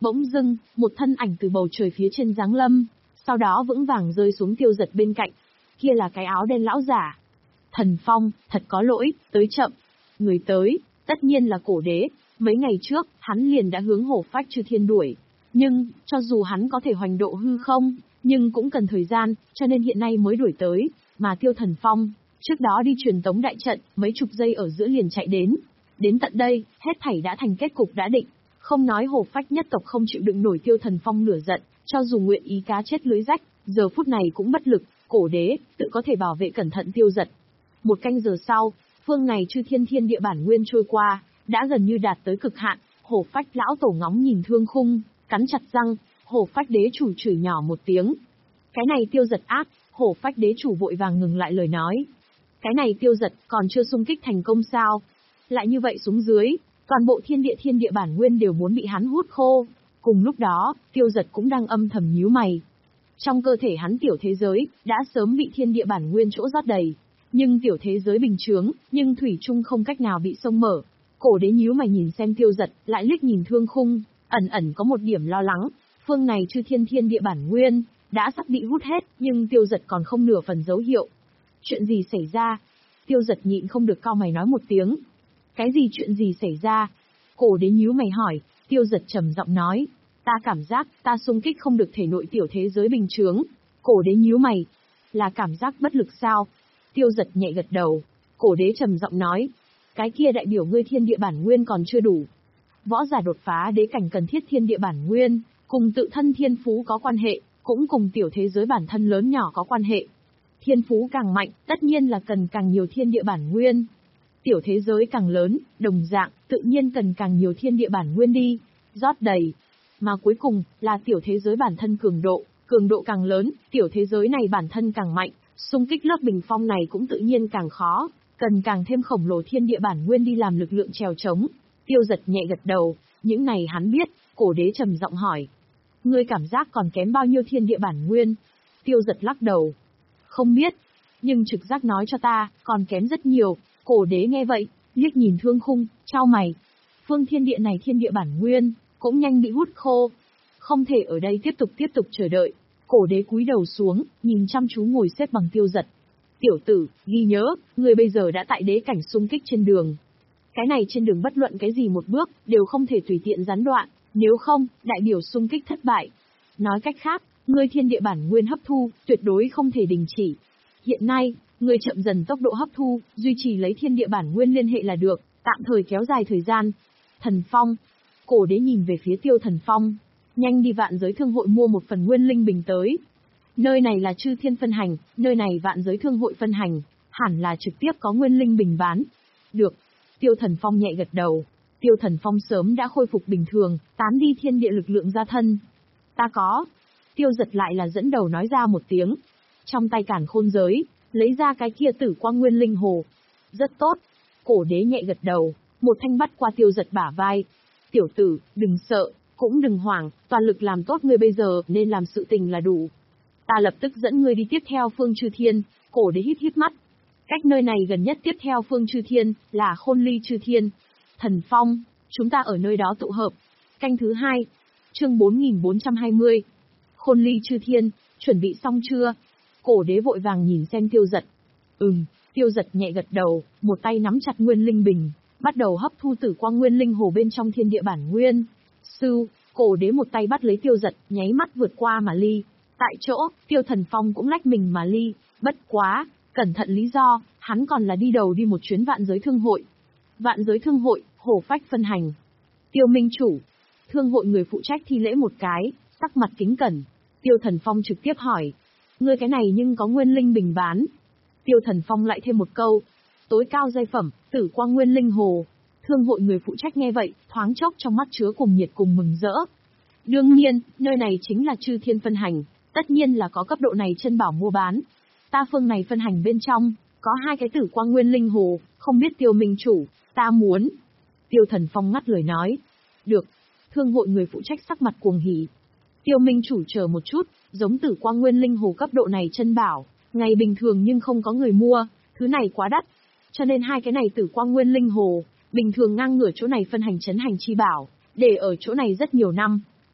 Bỗng dưng, một thân ảnh từ bầu trời phía trên giáng lâm, sau đó vững vàng rơi xuống Tiêu Giật bên cạnh. Kia là cái áo đen lão giả. Thần Phong, thật có lỗi, tới chậm. Người tới, tất nhiên là Cổ Đế. Mấy ngày trước, hắn liền đã hướng Hổ Phách Chư Thiên đuổi. Nhưng, cho dù hắn có thể hoành độ hư không, nhưng cũng cần thời gian, cho nên hiện nay mới đuổi tới. Mà Tiêu Thần Phong, trước đó đi truyền tống đại trận, mấy chục giây ở giữa liền chạy đến. Đến tận đây, hết thảy đã thành kết cục đã định. Không nói Hổ Phách nhất tộc không chịu đựng nổi Tiêu Thần Phong lửa giận, cho dù nguyện ý cá chết lưới rách, giờ phút này cũng bất lực. Cổ Đế tự có thể bảo vệ cẩn thận Tiêu Giật. Một canh giờ sau, phương này Chư Thiên Thiên Địa bản nguyên trôi qua, đã gần như đạt tới cực hạn. Hổ Phách lão tổ ngóng nhìn thương khung, cắn chặt răng. Hổ Phách đế chủ chửi nhỏ một tiếng. Cái này Tiêu Giật ác. Hổ Phách đế chủ vội vàng ngừng lại lời nói. Cái này Tiêu Giật còn chưa xung kích thành công sao? Lại như vậy xuống dưới, toàn bộ thiên địa thiên địa bản nguyên đều muốn bị hắn hút khô. Cùng lúc đó, Tiêu Giật cũng đang âm thầm nhíu mày. Trong cơ thể hắn tiểu thế giới, đã sớm bị thiên địa bản nguyên chỗ rót đầy. Nhưng tiểu thế giới bình chướng, nhưng thủy chung không cách nào bị xông mở. Cổ Đế nhíu mày nhìn xem Tiêu Giật, lại liếc nhìn thương khung, ẩn ẩn có một điểm lo lắng. Phương này Chư Thiên Thiên Địa bản nguyên, đã sắp bị hút hết, nhưng Tiêu Giật còn không nửa phần dấu hiệu. Chuyện gì xảy ra? Tiêu Giật nhịn không được cau mày nói một tiếng. Cái gì chuyện gì xảy ra? Cổ Đế nhíu mày hỏi. Tiêu Giật trầm giọng nói. Ta cảm giác, ta xung kích không được thể nội tiểu thế giới bình chướng. Cổ Đế nhíu mày. Là cảm giác bất lực sao? Tiêu Giật nhẹ gật đầu. Cổ Đế trầm giọng nói. Cái kia đại biểu ngươi thiên địa bản nguyên còn chưa đủ. Võ giả đột phá đế cảnh cần thiết thiên địa bản nguyên, cùng tự thân thiên phú có quan hệ, cũng cùng tiểu thế giới bản thân lớn nhỏ có quan hệ. Thiên phú càng mạnh, tất nhiên là cần càng nhiều thiên địa bản nguyên. Tiểu thế giới càng lớn, đồng dạng, tự nhiên cần càng nhiều thiên địa bản nguyên đi, rót đầy. Mà cuối cùng, là tiểu thế giới bản thân cường độ, cường độ càng lớn, tiểu thế giới này bản thân càng mạnh, xung kích lớp bình phong này cũng tự nhiên càng khó, cần càng thêm khổng lồ thiên địa bản nguyên đi làm lực lượng trèo trống. Tiêu Giật nhẹ gật đầu, những này hắn biết. Cổ Đế trầm giọng hỏi. Ngươi cảm giác còn kém bao nhiêu thiên địa bản nguyên? Tiêu Giật lắc đầu. Không biết, nhưng trực giác nói cho ta, còn kém rất nhiều. Cổ Đế nghe vậy, liếc nhìn thương khung, chau mày. Phương thiên địa này thiên địa bản nguyên, cũng nhanh bị hút khô. Không thể ở đây tiếp tục tiếp tục chờ đợi. Cổ Đế cúi đầu xuống, nhìn chăm chú ngồi xếp bằng Tiêu Giật. Tiểu tử, ghi nhớ, ngươi bây giờ đã tại đế cảnh xung kích trên đường. Cái này trên đường bất luận cái gì một bước, đều không thể tùy tiện gián đoạn, nếu không, đại biểu xung kích thất bại. Nói cách khác, ngươi thiên địa bản nguyên hấp thu, tuyệt đối không thể đình chỉ. Hiện nay, ngươi chậm dần tốc độ hấp thu, duy trì lấy thiên địa bản nguyên liên hệ là được, tạm thời kéo dài thời gian. Thần Phong. Cổ Đế nhìn về phía Tiêu Thần Phong. Nhanh đi Vạn Giới Thương Hội mua một phần nguyên linh bình tới. Nơi này là Chư Thiên phân hành, nơi này Vạn Giới Thương Hội phân hành, hẳn là trực tiếp có nguyên linh bình bán. Được. Tiêu Thần Phong nhẹ gật đầu. Tiêu Thần Phong sớm đã khôi phục bình thường, tán đi thiên địa lực lượng ra thân. Ta có. Tiêu Giật lại là dẫn đầu nói ra một tiếng. Trong tay cản khôn giới, lấy ra cái kia tử quang nguyên linh hồ. Rất tốt. Cổ Đế nhẹ gật đầu, một thanh bắt qua Tiêu Giật bả vai. Tiểu tử, đừng sợ, cũng đừng hoảng, toàn lực làm tốt ngươi bây giờ nên làm sự tình là đủ. Ta lập tức dẫn ngươi đi tiếp theo phương Chư Thiên. Cổ Đế híp híp mắt. Cách nơi này gần nhất tiếp theo phương Chư Thiên, là Khôn Ly Chư Thiên. Thần Phong, chúng ta ở nơi đó tụ hợp. Canh thứ hai, chương bốn nghìn bốn trăm hai mươi. Khôn Ly Chư Thiên, chuẩn bị xong chưa? Cổ Đế vội vàng nhìn xem Tiêu Giật. Ừm, Tiêu Giật nhẹ gật đầu, một tay nắm chặt nguyên linh bình, bắt đầu hấp thu tử quang nguyên linh hồ bên trong thiên địa bản nguyên. Sư, Cổ Đế một tay bắt lấy Tiêu Giật, nháy mắt vượt qua mà ly. Tại chỗ, Tiêu Thần Phong cũng lách mình mà ly, bất quá, cẩn thận lý do, hắn còn là đi đầu đi một chuyến Vạn Giới Thương Hội. Vạn Giới Thương Hội, Hổ Phách phân hành. Tiêu Minh Chủ. Thương hội người phụ trách thi lễ một cái, sắc mặt kính cẩn. Tiêu Thần Phong trực tiếp hỏi. Ngươi cái này nhưng có nguyên linh bình bán. Tiêu Thần Phong lại thêm một câu. Tối cao giai phẩm, tử quang nguyên linh hồ. Thương hội người phụ trách nghe vậy, thoáng chốc trong mắt chứa cùng nhiệt cùng mừng rỡ. Đương nhiên, nơi này chính là Chư Thiên phân hành, tất nhiên là có cấp độ này chân bảo mua bán. Ta phương này phân hành bên trong, có hai cái tử quang nguyên linh hồ, không biết Tiêu Minh Chủ, ta muốn. Tiêu Thần Phong ngắt lời nói. Được. Thương hội người phụ trách sắc mặt cuồng hỉ. Tiêu Minh Chủ chờ một chút, giống tử quang nguyên linh hồ cấp độ này chân bảo, ngày bình thường nhưng không có người mua, thứ này quá đắt. Cho nên hai cái này tử quang nguyên linh hồ, bình thường ngang ngửa chỗ này phân hành chấn hành chi bảo, để ở chỗ này rất nhiều năm.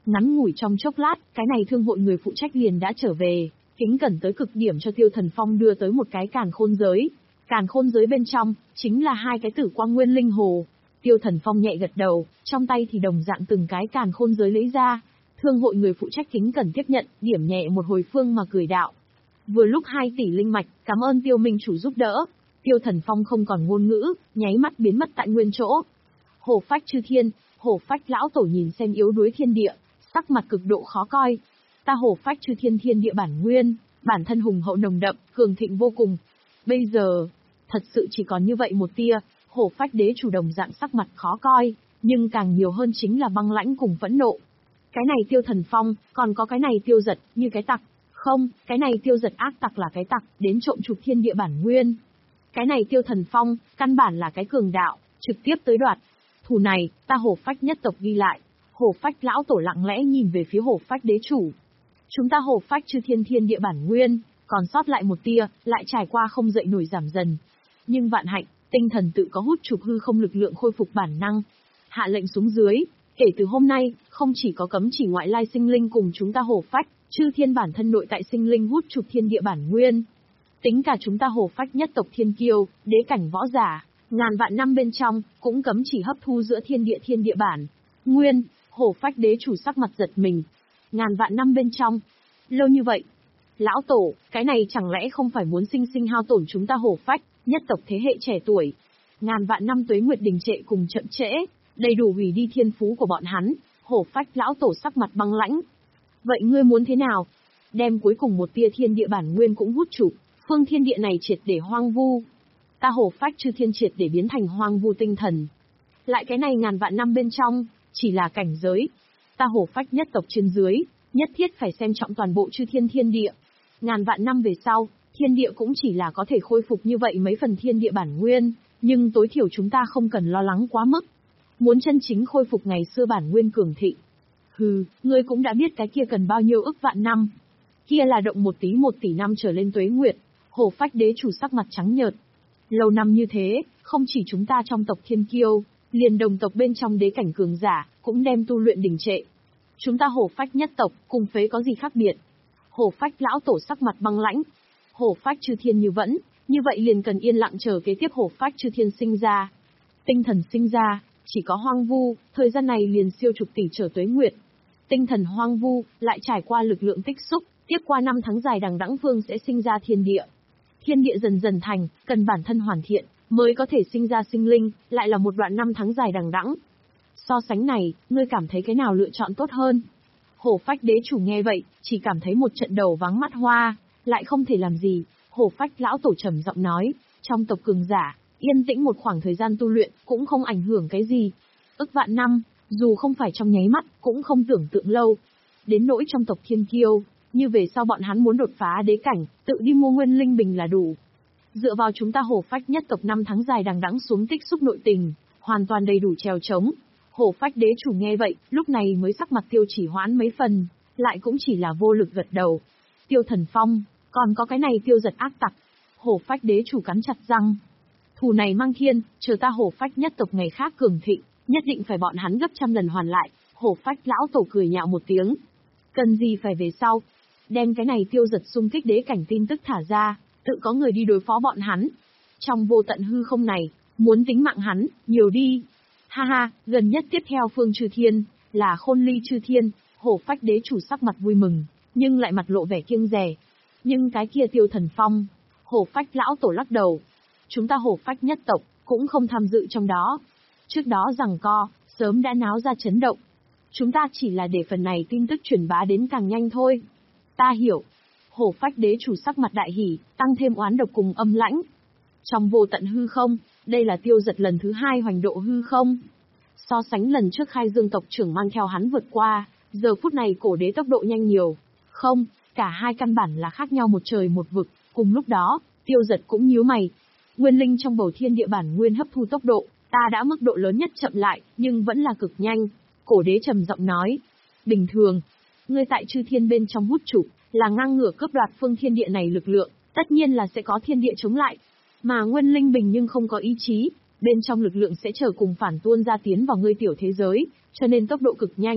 Ngắn ngủi trong chốc lát, cái này thương hội người phụ trách liền đã trở về, kính cẩn tới cực điểm cho Tiêu Thần Phong đưa tới một cái càn khôn giới. Càn khôn giới bên trong, chính là hai cái tử quang nguyên linh hồ. Tiêu Thần Phong nhẹ gật đầu, trong tay thì đồng dạng từng cái càn khôn giới lấy ra. Thương hội người phụ trách kính cẩn tiếp nhận, điểm nhẹ một hồi phương mà cười đạo. Vừa lúc hai tỷ linh mạch, cảm ơn Tiêu Minh chủ giúp đỡ. Tiêu Thần Phong không còn ngôn ngữ, nháy mắt biến mất tại nguyên chỗ. Hổ phách chư thiên, hổ phách lão tổ nhìn xem yếu đuối thiên địa, sắc mặt cực độ khó coi. Ta hổ phách chư thiên thiên địa bản nguyên, bản thân hùng hậu nồng đậm, cường thịnh vô cùng. Bây giờ, thật sự chỉ còn như vậy một tia, hổ phách đế chủ đồng dạng sắc mặt khó coi, nhưng càng nhiều hơn chính là băng lãnh cùng phẫn nộ. Cái này Tiêu Thần Phong, còn có cái này Tiêu Giật, như cái tặc. Không, cái này Tiêu Giật ác tặc là cái tặc, đến trộm chụp thiên địa bản nguyên. Cái này Tiêu Thần Phong, căn bản là cái cường đạo, trực tiếp tới đoạt. Thù này, ta hổ phách nhất tộc ghi lại. Hổ phách lão tổ lặng lẽ nhìn về phía hổ phách đế chủ. Chúng ta hổ phách chư thiên thiên địa bản nguyên, còn sót lại một tia, lại trải qua không dậy nổi giảm dần. Nhưng vạn hạnh, tinh thần tự có hút chụp hư không lực lượng khôi phục bản năng. Hạ lệnh xuống dưới, kể từ hôm nay, không chỉ có cấm chỉ ngoại lai sinh linh cùng chúng ta hổ phách, chư thiên bản thân nội tại sinh linh hút chụp thiên địa bản nguyên. Tính cả chúng ta hổ phách nhất tộc thiên kiêu, đế cảnh võ giả, ngàn vạn năm bên trong, cũng cấm chỉ hấp thu giữa thiên địa thiên địa bản nguyên. Hổ phách đế chủ sắc mặt giật mình. Ngàn vạn năm bên trong. Lâu như vậy. Lão tổ, cái này chẳng lẽ không phải muốn sinh sinh hao tổn chúng ta hổ phách, nhất tộc thế hệ trẻ tuổi. Ngàn vạn năm tuế nguyệt đình trệ cùng chậm trễ, đầy đủ hủy đi thiên phú của bọn hắn. Hổ phách lão tổ sắc mặt băng lãnh. Vậy ngươi muốn thế nào? Đem cuối cùng một tia thiên địa bản nguyên cũng hút chụp, phương thiên địa này triệt để hoang vu. Ta hổ phách chư thiên triệt để biến thành hoang vu tinh thần. Lại cái này ngàn vạn năm bên trong, chỉ là cảnh giới. Ta hổ phách nhất tộc trên dưới, nhất thiết phải xem trọng toàn bộ chư thiên thiên địa. Ngàn vạn năm về sau, thiên địa cũng chỉ là có thể khôi phục như vậy mấy phần thiên địa bản nguyên, nhưng tối thiểu chúng ta không cần lo lắng quá mức. Muốn chân chính khôi phục ngày xưa bản nguyên cường thịnh. Hừ, ngươi cũng đã biết cái kia cần bao nhiêu ức vạn năm. Kia là động một tí một tỷ năm trở lên tuế nguyệt. Hổ phách đế chủ sắc mặt trắng nhợt. Lâu năm như thế, không chỉ chúng ta trong tộc thiên kiêu, liền đồng tộc bên trong đế cảnh cường giả, cũng đem tu luyện đình trệ. Chúng ta hổ phách nhất tộc, cùng phế có gì khác biệt? Hổ phách lão tổ sắc mặt băng lãnh. Hổ phách chư thiên như vẫn, như vậy liền cần yên lặng chờ kế tiếp hổ phách chư thiên sinh ra. Tinh thần sinh ra, chỉ có hoang vu, thời gian này liền siêu chục tỷ trở tuế nguyệt. Tinh thần hoang vu, lại trải qua lực lượng tích xúc, tiếp qua năm tháng dài đằng đẵng phương sẽ sinh ra thiên địa. Thiên địa dần dần thành, cần bản thân hoàn thiện, mới có thể sinh ra sinh linh, lại là một đoạn năm tháng dài đằng đẵng. So sánh này, ngươi cảm thấy cái nào lựa chọn tốt hơn? Hổ phách đế chủ nghe vậy, chỉ cảm thấy một trận đầu váng mắt hoa, lại không thể làm gì. Hổ phách lão tổ trầm giọng nói, trong tộc cường giả, yên tĩnh một khoảng thời gian tu luyện, cũng không ảnh hưởng cái gì. Ức vạn năm, dù không phải trong nháy mắt, cũng không tưởng tượng lâu. Đến nỗi trong tộc thiên kiêu, như về sau bọn hắn muốn đột phá đế cảnh, tự đi mua nguyên linh bình là đủ. Dựa vào chúng ta hổ phách nhất tộc năm tháng dài đằng đẵng xuống tích xúc nội tình, hoàn toàn đầy đủ trèo trống. Hổ phách đế chủ nghe vậy, lúc này mới sắc mặt tiêu chỉ hoãn mấy phần, lại cũng chỉ là vô lực gật đầu. Tiêu Thần Phong, còn có cái này Tiêu Giật ác tặc. Hổ phách đế chủ cắn chặt răng. Thù này mang thiên, chờ ta hổ phách nhất tộc ngày khác cường thịnh, nhất định phải bọn hắn gấp trăm lần hoàn lại. Hổ phách lão tổ cười nhạo một tiếng. Cần gì phải về sau? Đem cái này Tiêu Giật xung kích đế cảnh tin tức thả ra, tự có người đi đối phó bọn hắn. Trong vô tận hư không này, muốn tính mạng hắn, nhiều đi. Ha ha, gần nhất tiếp theo phương chư thiên, là khôn ly chư thiên. Hổ phách đế chủ sắc mặt vui mừng, nhưng lại mặt lộ vẻ kiêng dè. Nhưng cái kia Tiêu Thần Phong, hổ phách lão tổ lắc đầu. Chúng ta hổ phách nhất tộc, cũng không tham dự trong đó. Trước đó giằng co, sớm đã náo ra chấn động. Chúng ta chỉ là để phần này tin tức truyền bá đến càng nhanh thôi. Ta hiểu. Hổ phách đế chủ sắc mặt đại hỉ, tăng thêm oán độc cùng âm lãnh. Trong vô tận hư không, đây là Tiêu Giật lần thứ hai hoành độ hư không. So sánh lần trước khai dương tộc trưởng mang theo hắn vượt qua, giờ phút này cổ đế tốc độ nhanh nhiều. Không, cả hai căn bản là khác nhau một trời một vực. Cùng lúc đó, Tiêu Giật cũng nhíu mày. Nguyên linh trong bầu thiên địa bản nguyên hấp thu tốc độ, ta đã mức độ lớn nhất chậm lại, nhưng vẫn là cực nhanh. Cổ đế trầm giọng nói. Bình thường, ngươi tại chư thiên bên trong hút chụp, là ngang ngửa cướp đoạt phương thiên địa này lực lượng, tất nhiên là sẽ có thiên địa chống lại. Mà nguyên linh bình nhưng không có ý chí, bên trong lực lượng sẽ chờ cùng phản tuôn ra tiến vào ngươi tiểu thế giới, cho nên tốc độ cực nhanh.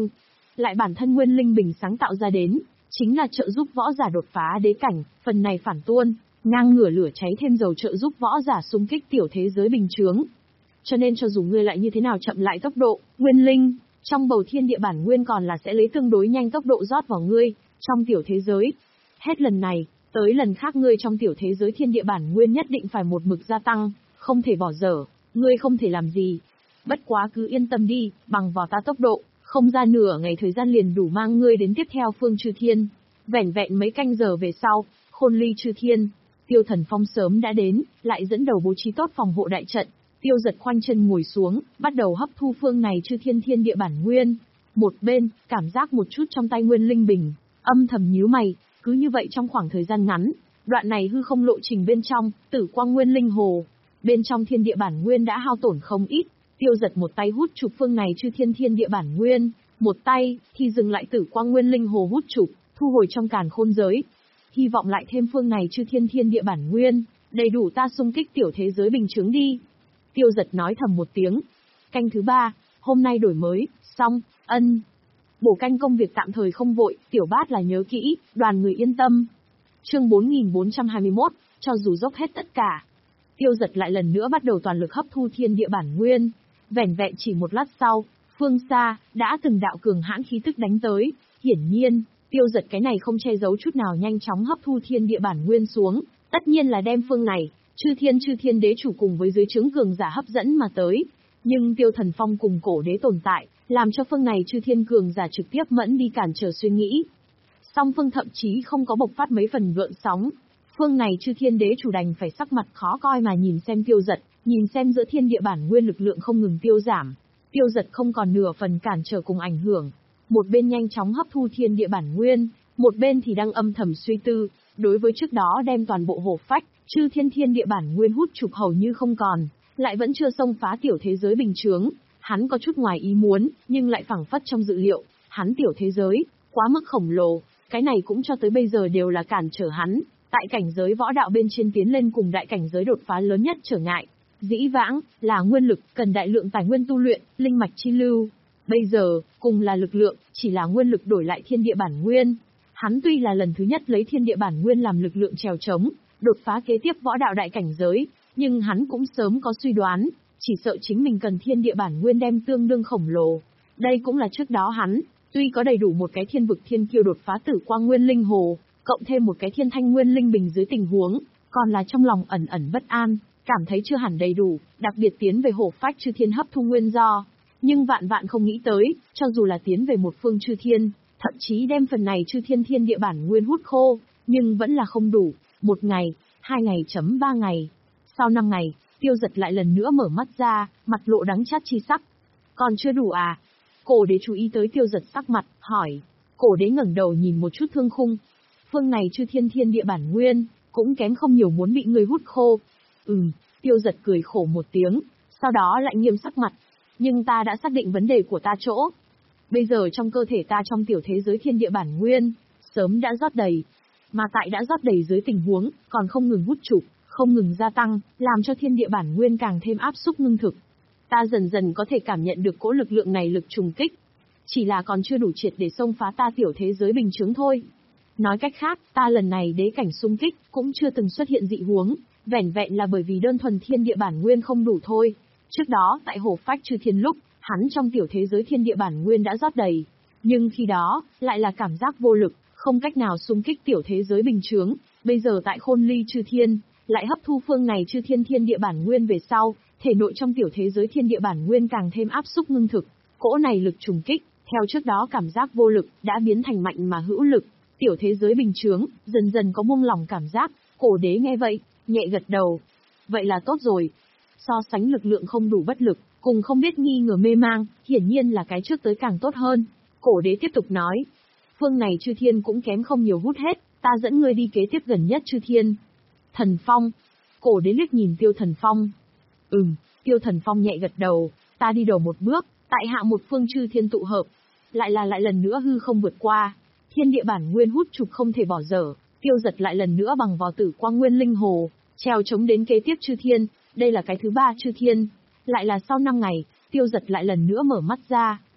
lại bản thân Nguyên Linh Bình sáng tạo ra đến, chính là trợ giúp võ giả đột phá đế cảnh, phần này phản tuôn, ngang ngửa lửa cháy thêm dầu trợ giúp võ giả xung kích tiểu thế giới bình chướng. Cho nên cho dù ngươi lại như thế nào chậm lại tốc độ, Nguyên Linh, trong bầu thiên địa bản nguyên còn là sẽ lấy tương đối nhanh tốc độ rót vào ngươi, trong tiểu thế giới. Hết lần này, tới lần khác ngươi trong tiểu thế giới thiên địa bản nguyên nhất định phải một mực gia tăng, không thể bỏ dở, ngươi không thể làm gì. Bất quá cứ yên tâm đi, bằng vào ta tốc độ, không ra nửa ngày thời gian liền đủ mang ngươi đến tiếp theo phương Chư Thiên. Vẻn vẹn mấy canh giờ về sau, Khôn Ly Chư Thiên, Tiêu Thần Phong sớm đã đến, lại dẫn đầu bố trí tốt phòng hộ đại trận. Tiêu Giật khoanh chân ngồi xuống, bắt đầu hấp thu phương này Chư Thiên thiên địa bản nguyên. Một bên, cảm giác một chút trong tay Nguyên Linh Bình, âm thầm nhíu mày, cứ như vậy trong khoảng thời gian ngắn, đoạn này hư không lộ trình bên trong, Tử Quang Nguyên Linh Hồ, bên trong thiên địa bản nguyên đã hao tổn không ít. Tiêu Giật một tay hút chụp phương này Chư Thiên thiên địa bản nguyên, một tay thì dừng lại Tử Quang Nguyên Linh Hồ hút chụp, thu hồi trong càn khôn giới. Hy vọng lại thêm phương này Chư Thiên thiên địa bản nguyên, đầy đủ ta xung kích tiểu thế giới bình chướng đi. Tiêu Giật nói thầm một tiếng. Canh thứ ba, hôm nay đổi mới, xong, ân. Bổ canh công việc tạm thời không vội, tiểu bát là nhớ kỹ, đoàn người yên tâm. Chương bốn nghìn bốn trăm hai mươi mốt, cho dù dốc hết tất cả. Tiêu Giật lại lần nữa bắt đầu toàn lực hấp thu thiên địa bản nguyên. Vẻn vẹn chỉ một lát sau, phương xa, đã từng đạo cường hãn khí tức đánh tới. Hiển nhiên, Tiêu Giật cái này không che giấu chút nào nhanh chóng hấp thu thiên địa bản nguyên xuống. Tất nhiên là đem phương này, Chư Thiên Chư Thiên Đế chủ cùng với dưới trướng cường giả hấp dẫn mà tới. Nhưng Tiêu Thần Phong cùng cổ đế tồn tại, làm cho phương này Chư Thiên cường giả trực tiếp mẫn đi cản trở suy nghĩ. Song phương thậm chí không có bộc phát mấy phần gợn sóng. Phương này Chư Thiên Đế chủ đành phải sắc mặt khó coi mà nhìn xem Tiêu Giật, nhìn xem giữa thiên địa bản nguyên lực lượng không ngừng tiêu giảm. Tiêu Giật không còn nửa phần cản trở cùng ảnh hưởng. Một bên nhanh chóng hấp thu thiên địa bản nguyên, một bên thì đang âm thầm suy tư, đối với trước đó đem toàn bộ hổ phách, Chư Thiên thiên địa bản nguyên hút chụp hầu như không còn, lại vẫn chưa xông phá tiểu thế giới bình chướng. Hắn có chút ngoài ý muốn, nhưng lại phảng phất trong dự liệu, hắn tiểu thế giới, quá mức khổng lồ, cái này cũng cho tới bây giờ đều là cản trở hắn, tại cảnh giới võ đạo bên trên tiến lên cùng đại cảnh giới đột phá lớn nhất trở ngại. Dĩ vãng, là nguyên lực, cần đại lượng tài nguyên tu luyện, linh mạch chi lưu. Bây giờ, cùng là lực lượng, chỉ là nguyên lực đổi lại thiên địa bản nguyên. Hắn tuy là lần thứ nhất lấy thiên địa bản nguyên làm lực lượng trèo trống, đột phá kế tiếp võ đạo đại cảnh giới, nhưng hắn cũng sớm có suy đoán, chỉ sợ chính mình cần thiên địa bản nguyên đem tương đương khổng lồ. Đây cũng là trước đó hắn, tuy có đầy đủ một cái thiên vực thiên kiêu đột phá Tử Quang Nguyên Linh Hồ, cộng thêm một cái thiên thanh nguyên linh bình dưới tình huống, còn là trong lòng ẩn ẩn bất an, cảm thấy chưa hẳn đầy đủ, đặc biệt tiến về hổ phách Chư Thiên hấp thu nguyên do. Nhưng vạn vạn không nghĩ tới, cho dù là tiến về một phương Chư Thiên, thậm chí đem phần này Chư Thiên thiên địa bản nguyên hút khô, nhưng vẫn là không đủ. Một ngày, hai ngày chấm ba ngày. Sau năm ngày, Tiêu Giật lại lần nữa mở mắt ra, mặt lộ đắng chát chi sắc. Còn chưa đủ à? Cổ đế chú ý tới Tiêu Giật sắc mặt, hỏi. Cổ đế ngẩng đầu nhìn một chút thương khung. Phương này Chư Thiên thiên địa bản nguyên, cũng kém không nhiều muốn bị người hút khô. Ừm, Tiêu Giật cười khổ một tiếng, sau đó lại nghiêm sắc mặt. Nhưng ta đã xác định vấn đề của ta chỗ. Bây giờ trong cơ thể ta trong tiểu thế giới thiên địa bản nguyên, sớm đã rót đầy. Mà tại đã rót đầy dưới tình huống, còn không ngừng hút chụp, không ngừng gia tăng, làm cho thiên địa bản nguyên càng thêm áp xúc ngưng thực. Ta dần dần có thể cảm nhận được cỗ lực lượng này lực trùng kích. Chỉ là còn chưa đủ triệt để xông phá ta tiểu thế giới bình chướng thôi. Nói cách khác, ta lần này đế cảnh xung kích, cũng chưa từng xuất hiện dị huống, vẻn vẹn là bởi vì đơn thuần thiên địa bản nguyên không đủ thôi. Trước đó, tại hổ phách Chư Thiên lúc, hắn trong tiểu thế giới thiên địa bản nguyên đã rót đầy. Nhưng khi đó, lại là cảm giác vô lực, không cách nào xung kích tiểu thế giới bình chướng. Bây giờ tại Khôn Ly Chư Thiên, lại hấp thu phương này Chư Thiên thiên địa bản nguyên về sau, thể nội trong tiểu thế giới thiên địa bản nguyên càng thêm áp xúc ngưng thực. Cỗ này lực trùng kích, theo trước đó cảm giác vô lực, đã biến thành mạnh mà hữu lực. Tiểu thế giới bình chướng, dần dần có buông lỏng cảm giác. Cổ đế nghe vậy, nhẹ gật đầu. Vậy là tốt rồi. So sánh lực lượng không đủ bất lực, cùng không biết nghi ngờ mê mang, hiển nhiên là cái trước tới càng tốt hơn. Cổ đế tiếp tục nói. Phương này Chư Thiên cũng kém không nhiều hút hết, ta dẫn ngươi đi kế tiếp gần nhất Chư Thiên. Thần Phong. Cổ đế liếc nhìn Tiêu Thần Phong. Ừm, Tiêu Thần Phong nhẹ gật đầu, ta đi đầu một bước, tại hạ một phương Chư Thiên tụ hợp. Lại là lại lần nữa hư không vượt qua. Thiên địa bản nguyên hút chụp không thể bỏ dở, Tiêu Giật lại lần nữa bằng vào Tử Quang Nguyên Linh Hồ, treo chống đến kế tiếp Chư Thiên, đây là cái thứ ba Chư Thiên. Lại là sau năm ngày, Tiêu Giật lại lần nữa mở mắt ra,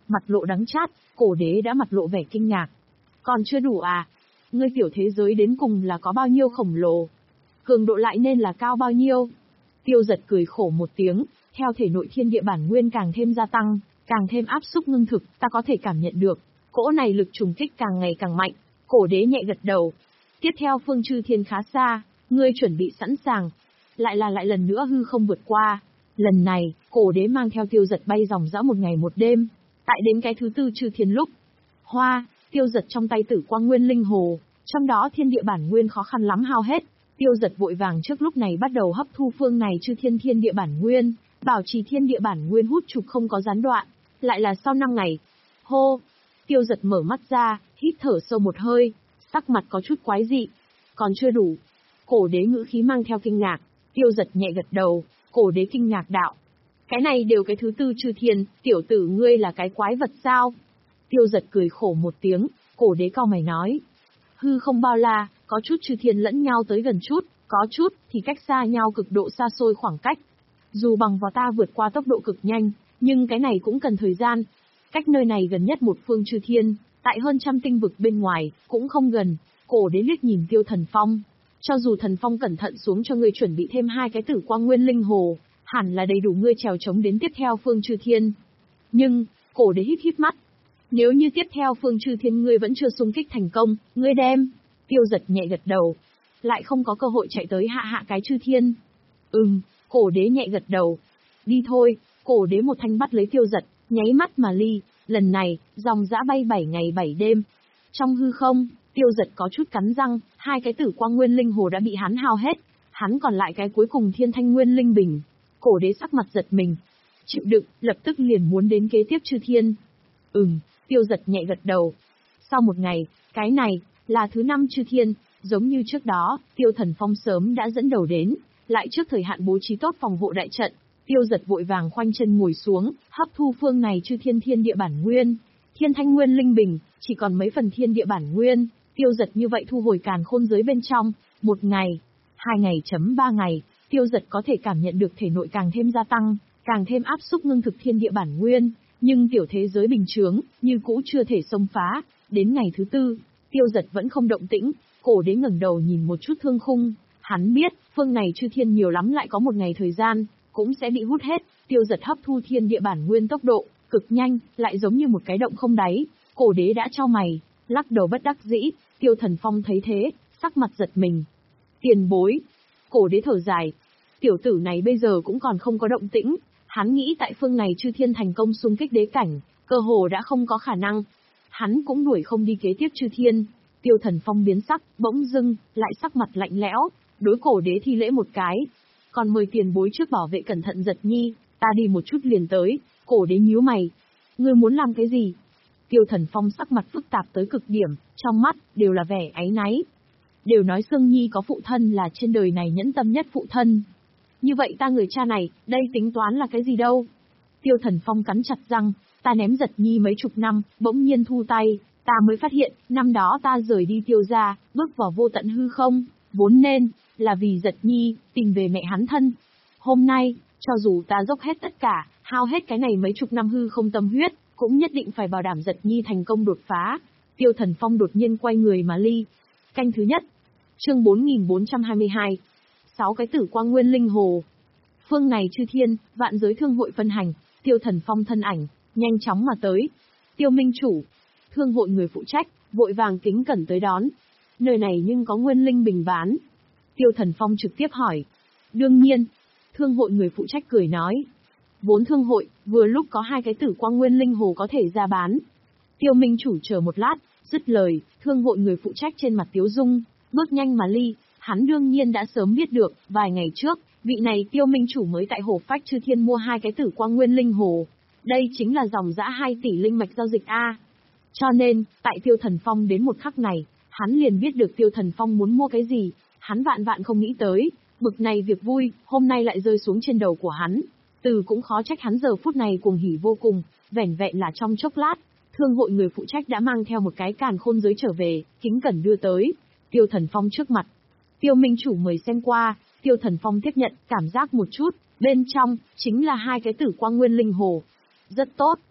Mặt lộ đắng chát, cổ đế đã mặt lộ vẻ kinh ngạc. Còn chưa đủ à? Ngươi tiểu thế giới đến cùng là có bao nhiêu khổng lồ? Cường độ lại nên là cao bao nhiêu? Tiêu Giật cười khổ một tiếng, theo thể nội thiên địa bản nguyên càng thêm gia tăng, càng thêm áp xúc ngưng thực, ta có thể cảm nhận được, cỗ này lực trùng kích càng ngày càng mạnh. Cổ đế nhẹ gật đầu. Tiếp theo phương chư thiên khá xa, ngươi chuẩn bị sẵn sàng. Lại là lại lần nữa hư không vượt qua. Lần này, cổ đế mang theo Tiêu Giật bay dòng dã một ngày một đêm. Tại đến cái thứ tư chư thiên lúc. Hoa, Tiêu Giật trong tay tử quang nguyên linh hồ, trong đó thiên địa bản nguyên khó khăn lắm hao hết. Tiêu Giật vội vàng trước lúc này bắt đầu hấp thu phương này chư thiên thiên địa bản nguyên, bảo trì thiên địa bản nguyên hút chụp không có gián đoạn. Lại là sau năm ngày. Hô! Tiêu Giật mở mắt ra, hít thở sâu một hơi, sắc mặt có chút quái dị. Còn chưa đủ. Cổ đế ngữ khí mang theo kinh ngạc. Tiêu Giật nhẹ gật đầu, cổ đế kinh ngạc đạo. Cái này đều cái thứ tư chư thiên, tiểu tử ngươi là cái quái vật sao? Tiêu Giật cười khổ một tiếng, cổ đế cau mày nói. Hư không bao la, có chút chư thiên lẫn nhau tới gần chút, có chút thì cách xa nhau cực độ xa xôi khoảng cách. Dù bằng vào ta vượt qua tốc độ cực nhanh, nhưng cái này cũng cần thời gian. Cách nơi này gần nhất một phương chư thiên, tại hơn trăm tinh vực bên ngoài, cũng không gần. Cổ đế liếc nhìn Tiêu Thần Phong. Cho dù Thần Phong cẩn thận xuống cho ngươi chuẩn bị thêm hai cái tử quang nguyên linh hồ, hẳn là đầy đủ ngươi trèo chống đến tiếp theo phương chư thiên. Nhưng, cổ đế híp híp mắt. Nếu như tiếp theo phương chư thiên ngươi vẫn chưa xung kích thành công, ngươi đem. Tiêu Giật nhẹ gật đầu. Lại không có cơ hội chạy tới hạ hạ cái chư thiên. Ừm, cổ đế nhẹ gật đầu. Đi thôi, cổ đế một thanh bắt lấy Tiêu Giật, nháy mắt mà ly. Lần này, dòng dã bay bảy ngày bảy đêm. Trong hư không, Tiêu Giật có chút cắn răng, hai cái tử quang nguyên linh hồ đã bị hắn hao hết. Hắn còn lại cái cuối cùng thiên thanh nguyên linh bình. Cổ đế sắc mặt giật mình. Chịu đựng, lập tức liền muốn đến kế tiếp chư thiên. Ừm, Tiêu Giật nhẹ gật đầu. Sau một ngày, cái này, là thứ năm chư thiên, giống như trước đó, Tiêu Thần Phong sớm đã dẫn đầu đến, lại trước thời hạn bố trí tốt phòng hộ đại trận. Tiêu Giật vội vàng khoanh chân ngồi xuống, hấp thu phương này chư thiên thiên địa bản nguyên. Thiên thanh nguyên linh bình, chỉ còn mấy phần thiên địa bản nguyên. Tiêu Giật như vậy thu hồi càn khôn giới bên trong, một ngày, hai ngày chấm ba ngày, Tiêu Giật có thể cảm nhận được thể nội càng thêm gia tăng, càng thêm áp xúc ngưng thực thiên địa bản nguyên, nhưng tiểu thế giới bình chướng, như cũ chưa thể xông phá. Đến ngày thứ tư, Tiêu Giật vẫn không động tĩnh, cổ đế ngẩng đầu nhìn một chút thương khung, hắn biết, phương này chư thiên nhiều lắm lại có một ngày thời gian, cũng sẽ bị hút hết. Tiêu Giật hấp thu thiên địa bản nguyên tốc độ cực nhanh, lại giống như một cái động không đáy. Cổ đế đã chau mày, lắc đầu bất đắc dĩ. Tiêu Thần Phong thấy thế, sắc mặt giật mình. Tiền bối. Cổ đế thở dài. Tiểu tử này bây giờ cũng còn không có động tĩnh. Hắn nghĩ tại phương này chư thiên thành công xung kích đế cảnh, cơ hồ đã không có khả năng. Hắn cũng đuổi không đi kế tiếp chư thiên. Tiêu Thần Phong biến sắc, bỗng dưng, lại sắc mặt lạnh lẽo, đối cổ đế thi lễ một cái. Còn mời tiền bối trước bảo vệ cẩn thận Giật Nhi, ta đi một chút liền tới. Cổ đế nhíu mày. Ngươi muốn làm cái gì? Tiêu Thần Phong sắc mặt phức tạp tới cực điểm, trong mắt, đều là vẻ áy náy. Đều nói Sương Nhi có phụ thân là trên đời này nhẫn tâm nhất phụ thân. Như vậy ta người cha này, đây tính toán là cái gì đâu? Tiêu Thần Phong cắn chặt răng, ta ném Giật Nhi mấy chục năm, bỗng nhiên thu tay, ta mới phát hiện, năm đó ta rời đi Tiêu gia, bước vào vô tận hư không, vốn nên, là vì Giật Nhi, tìm về mẹ hắn thân. Hôm nay, cho dù ta dốc hết tất cả, hao hết cái này mấy chục năm hư không tâm huyết, cũng nhất định phải bảo đảm Giật Nhi thành công đột phá. Tiêu Thần Phong đột nhiên quay người mà ly. Canh thứ nhất. Chương bốn nghìn bốn trăm hai mươi hai. Sáu cái tử quang nguyên linh hồ. Phương này chư thiên, vạn giới thương hội phân hành, Tiêu Thần Phong thân ảnh, nhanh chóng mà tới. Tiêu Minh chủ, thương hội người phụ trách, vội vàng kính cẩn tới đón. Nơi này nhưng có nguyên linh bình bán. Tiêu Thần Phong trực tiếp hỏi. Đương nhiên. Thương hội người phụ trách cười nói. Vốn thương hội, vừa lúc có hai cái tử quang nguyên linh hồ có thể ra bán. Tiêu Minh chủ chờ một lát, dứt lời, thương hội người phụ trách trên mặt tiếu dung, bước nhanh mà ly. Hắn đương nhiên đã sớm biết được, vài ngày trước, vị này Tiêu Minh chủ mới tại hồ phách chư thiên mua hai cái tử quang nguyên linh hồ. Đây chính là dòng dã hai tỷ linh mạch giao dịch A. Cho nên, tại Tiêu Thần Phong đến một khắc này, hắn liền biết được Tiêu Thần Phong muốn mua cái gì, hắn vạn vạn không nghĩ tới, bực này việc vui, hôm nay lại rơi xuống trên đầu của hắn. Từ cũng khó trách hắn giờ phút này cuồng hỉ vô cùng, vẻn vẹn là trong chốc lát, thương hội người phụ trách đã mang theo một cái càn khôn giới trở về, kính cẩn đưa tới. Tiêu Thần Phong trước mặt. Tiêu Minh chủ mời xem qua, Tiêu Thần Phong tiếp nhận, cảm giác một chút, bên trong, chính là hai cái tử quang nguyên linh hồ. Rất tốt.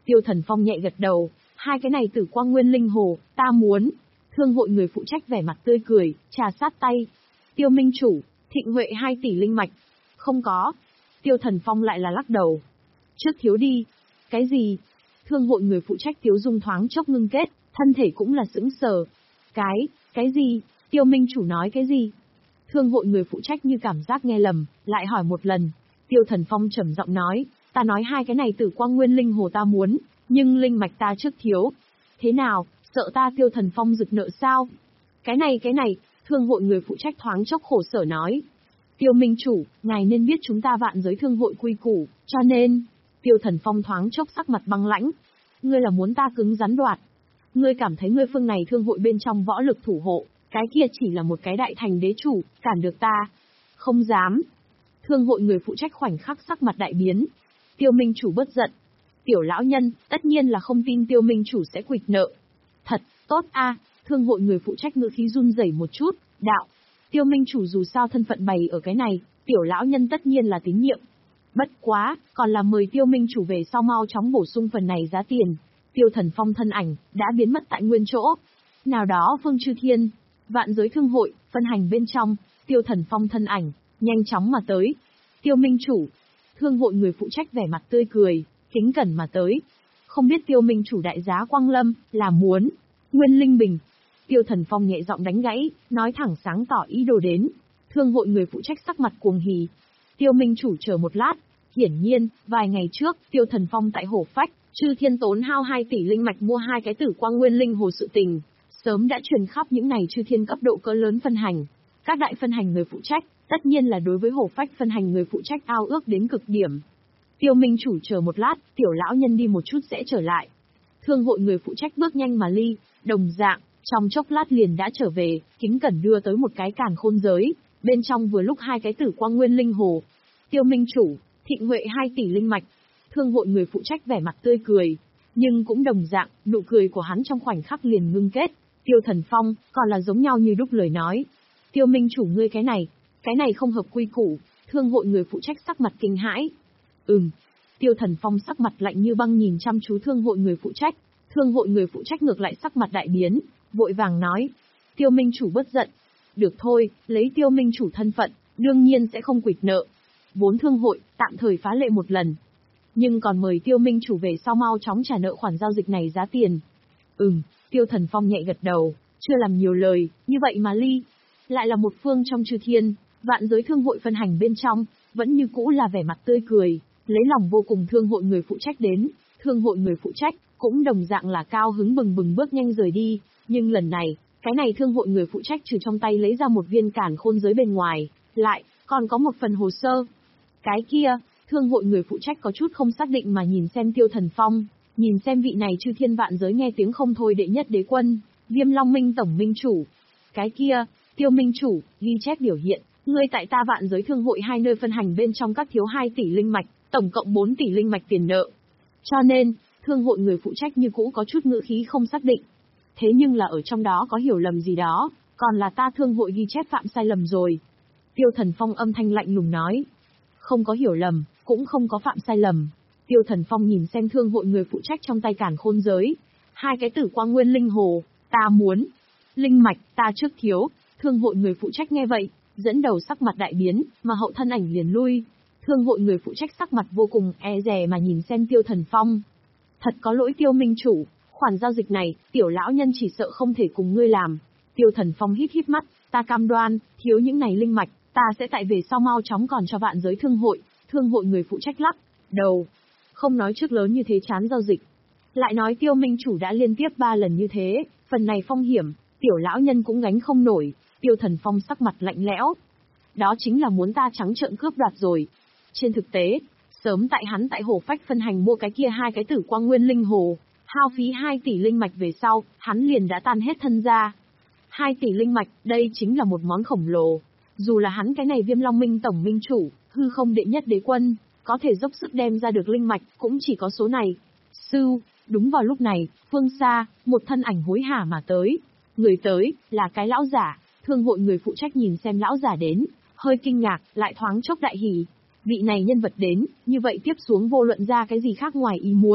Tiêu Thần Phong nhẹ gật đầu, hai cái này Tử Quang Nguyên Linh Hồ, ta muốn. Thương hội người phụ trách vẻ mặt tươi cười, trà sát tay. Tiêu Minh Chủ, Thịnh Huệ hai tỷ linh mạch. Không có. Tiêu Thần Phong lại là lắc đầu. Trước thiếu đi. Cái gì? Thương hội người phụ trách Tiếu Dung thoáng chốc ngưng kết, thân thể cũng là sững sờ. Cái, cái gì? Tiêu Minh Chủ nói cái gì? Thương hội người phụ trách như cảm giác nghe lầm, lại hỏi một lần. Tiêu Thần Phong trầm giọng nói, ta nói hai cái này Tử Quang Nguyên Linh Hồ ta muốn, nhưng linh mạch ta trước thiếu. Thế nào, sợ ta Tiêu Thần Phong rực nợ sao? Cái này cái này, thương hội người phụ trách thoáng chốc khổ sở nói. Tiêu Minh Chủ, ngài nên biết chúng ta vạn giới thương hội quy củ, cho nên... Tiêu Thần Phong thoáng chốc sắc mặt băng lãnh. Ngươi là muốn ta cứng rắn đoạt. Ngươi cảm thấy ngươi phương này thương hội bên trong võ lực thủ hộ, cái kia chỉ là một cái đại thành đế chủ, cản được ta. Không dám. Thương hội người phụ trách khoảnh khắc sắc mặt đại biến. Tiêu Minh Chủ bất giận. Tiểu lão nhân, tất nhiên là không tin Tiêu Minh Chủ sẽ quỵt nợ. Thật, tốt a. Thương hội người phụ trách ngữ khí run rẩy một chút, đạo. Tiêu Minh Chủ dù sao thân phận bày ở cái này, tiểu lão nhân tất nhiên là tín nhiệm. Bất quá, còn là mời Tiêu Minh Chủ về sau mau chóng bổ sung phần này giá tiền. Tiêu Thần Phong thân ảnh, đã biến mất tại nguyên chỗ. Nào đó Phương Chư Thiên, vạn giới thương hội, phân hành bên trong, Tiêu Thần Phong thân ảnh, nhanh chóng mà tới. Tiêu Minh Chủ, thương hội người phụ trách vẻ mặt tươi cười, kính cẩn mà tới. Không biết Tiêu Minh Chủ đại giá Quang Lâm, là muốn. Nguyên Linh Bình. Tiêu Thần Phong nhẹ giọng đánh gãy, nói thẳng sáng tỏ ý đồ đến. Thương hội người phụ trách sắc mặt cuồng hỉ. Tiêu Minh Chủ chờ một lát. Hiển nhiên, vài ngày trước, Tiêu Thần Phong tại Hổ Phách, Chư Thiên tốn hao hai tỷ linh mạch mua hai cái Tử Quang Nguyên Linh Hồ sự tình, sớm đã truyền khắp những này Chư Thiên cấp độ cỡ lớn phân hành. Các đại phân hành người phụ trách, tất nhiên là đối với Hổ Phách phân hành người phụ trách ao ước đến cực điểm. Tiêu Minh Chủ chờ một lát, tiểu lão nhân đi một chút sẽ trở lại. Thương hội người phụ trách bước nhanh mà ly, đồng dạng, trong chốc lát liền đã trở về, kính cẩn đưa tới một cái càn khôn giới, bên trong vừa lúc hai cái Tử Quang Nguyên Linh Hồ. Tiêu Minh Chủ, Thịnh Huệ hai tỷ linh mạch. Thương hội người phụ trách vẻ mặt tươi cười, nhưng cũng đồng dạng, nụ cười của hắn trong khoảnh khắc liền ngưng kết. Tiêu Thần Phong, còn là giống nhau như đúc lời nói. Tiêu Minh Chủ ngươi cái này, cái này không hợp quy củ. Thương hội người phụ trách sắc mặt kinh hãi. Ừm. Tiêu Thần Phong sắc mặt lạnh như băng nhìn chăm chú thương hội người phụ trách. Thương hội người phụ trách ngược lại sắc mặt đại biến, vội vàng nói. Tiêu Minh Chủ bất giận. Được thôi, lấy Tiêu Minh Chủ thân phận, đương nhiên sẽ không quỵt nợ. Vốn thương hội, tạm thời phá lệ một lần. Nhưng còn mời Tiêu Minh Chủ về sau mau chóng trả nợ khoản giao dịch này giá tiền. Ừm, Tiêu Thần Phong nhẹ gật đầu, chưa làm nhiều lời, như vậy mà ly. Lại là một phương trong Chư Thiên, vạn giới thương hội phân hành bên trong, vẫn như cũ là vẻ mặt tươi cười, lấy lòng vô cùng thương hội người phụ trách đến. Thương hội người phụ trách, cũng đồng dạng là cao hứng bừng bừng bước nhanh rời đi. Nhưng lần này, cái này thương hội người phụ trách trừ trong tay lấy ra một viên càn khôn giới bên ngoài, lại, còn có một phần hồ sơ. Cái kia, thương hội người phụ trách có chút không xác định mà nhìn xem Tiêu Thần Phong, nhìn xem vị này Chư Thiên vạn giới nghe tiếng không thôi đệ nhất đế quân, Viêm Long Minh tổng minh chủ. Cái kia, Tiêu Minh Chủ, ghi chép biểu hiện, ngươi tại ta vạn giới thương hội hai nơi phân hành bên trong các thiếu hai tỷ linh mạch, tổng cộng bốn tỷ linh mạch tiền nợ. Cho nên, thương hội người phụ trách như cũ có chút ngữ khí không xác định. Thế nhưng là ở trong đó có hiểu lầm gì đó, còn là ta thương hội ghi chép phạm sai lầm rồi. Tiêu Thần Phong âm thanh lạnh lùng nói. Không có hiểu lầm, cũng không có phạm sai lầm. Tiêu Thần Phong nhìn xem thương hội người phụ trách trong tay càn khôn giới. Hai cái Tử Quang Nguyên Linh Hồ, ta muốn. Linh mạch, ta trước thiếu. Thương hội người phụ trách nghe vậy, dẫn đầu sắc mặt đại biến, mà hậu thân ảnh liền lui. Thương hội người phụ trách sắc mặt vô cùng e dè mà nhìn xem Tiêu Thần Phong. Thật có lỗi Tiêu Minh Chủ, khoản giao dịch này, tiểu lão nhân chỉ sợ không thể cùng ngươi làm. Tiêu Thần Phong híp híp mắt, ta cam đoan, thiếu những này linh mạch, ta sẽ tại về sau mau chóng còn cho vạn giới thương hội. Thương hội người phụ trách lắc đầu, không nói trước lớn như thế chán giao dịch. Lại nói Tiêu Minh Chủ đã liên tiếp ba lần như thế, phần này phong hiểm, tiểu lão nhân cũng gánh không nổi. Tiêu Thần Phong sắc mặt lạnh lẽo. Đó chính là muốn ta trắng trợn cướp đoạt rồi. Trên thực tế, sớm tại hắn tại Hổ Phách phân hành mua cái kia hai cái Tử Quang Nguyên Linh Hồ, hao phí hai tỷ linh mạch về sau, hắn liền đã tan hết thân ra. hai tỷ linh mạch, đây chính là một món khổng lồ. Dù là hắn cái này Viêm Long Minh tổng minh chủ, hư không đệ nhất đế quân, có thể dốc sức đem ra được linh mạch, cũng chỉ có số này. Sư, đúng vào lúc này, phương xa, một thân ảnh hối hả mà tới. Người tới, là cái lão giả. Thương hội người phụ trách nhìn xem lão giả đến, hơi kinh ngạc, lại thoáng chốc đại hỉ. Vị này nhân vật đến, như vậy tiếp xuống vô luận ra cái gì khác ngoài ý muốn,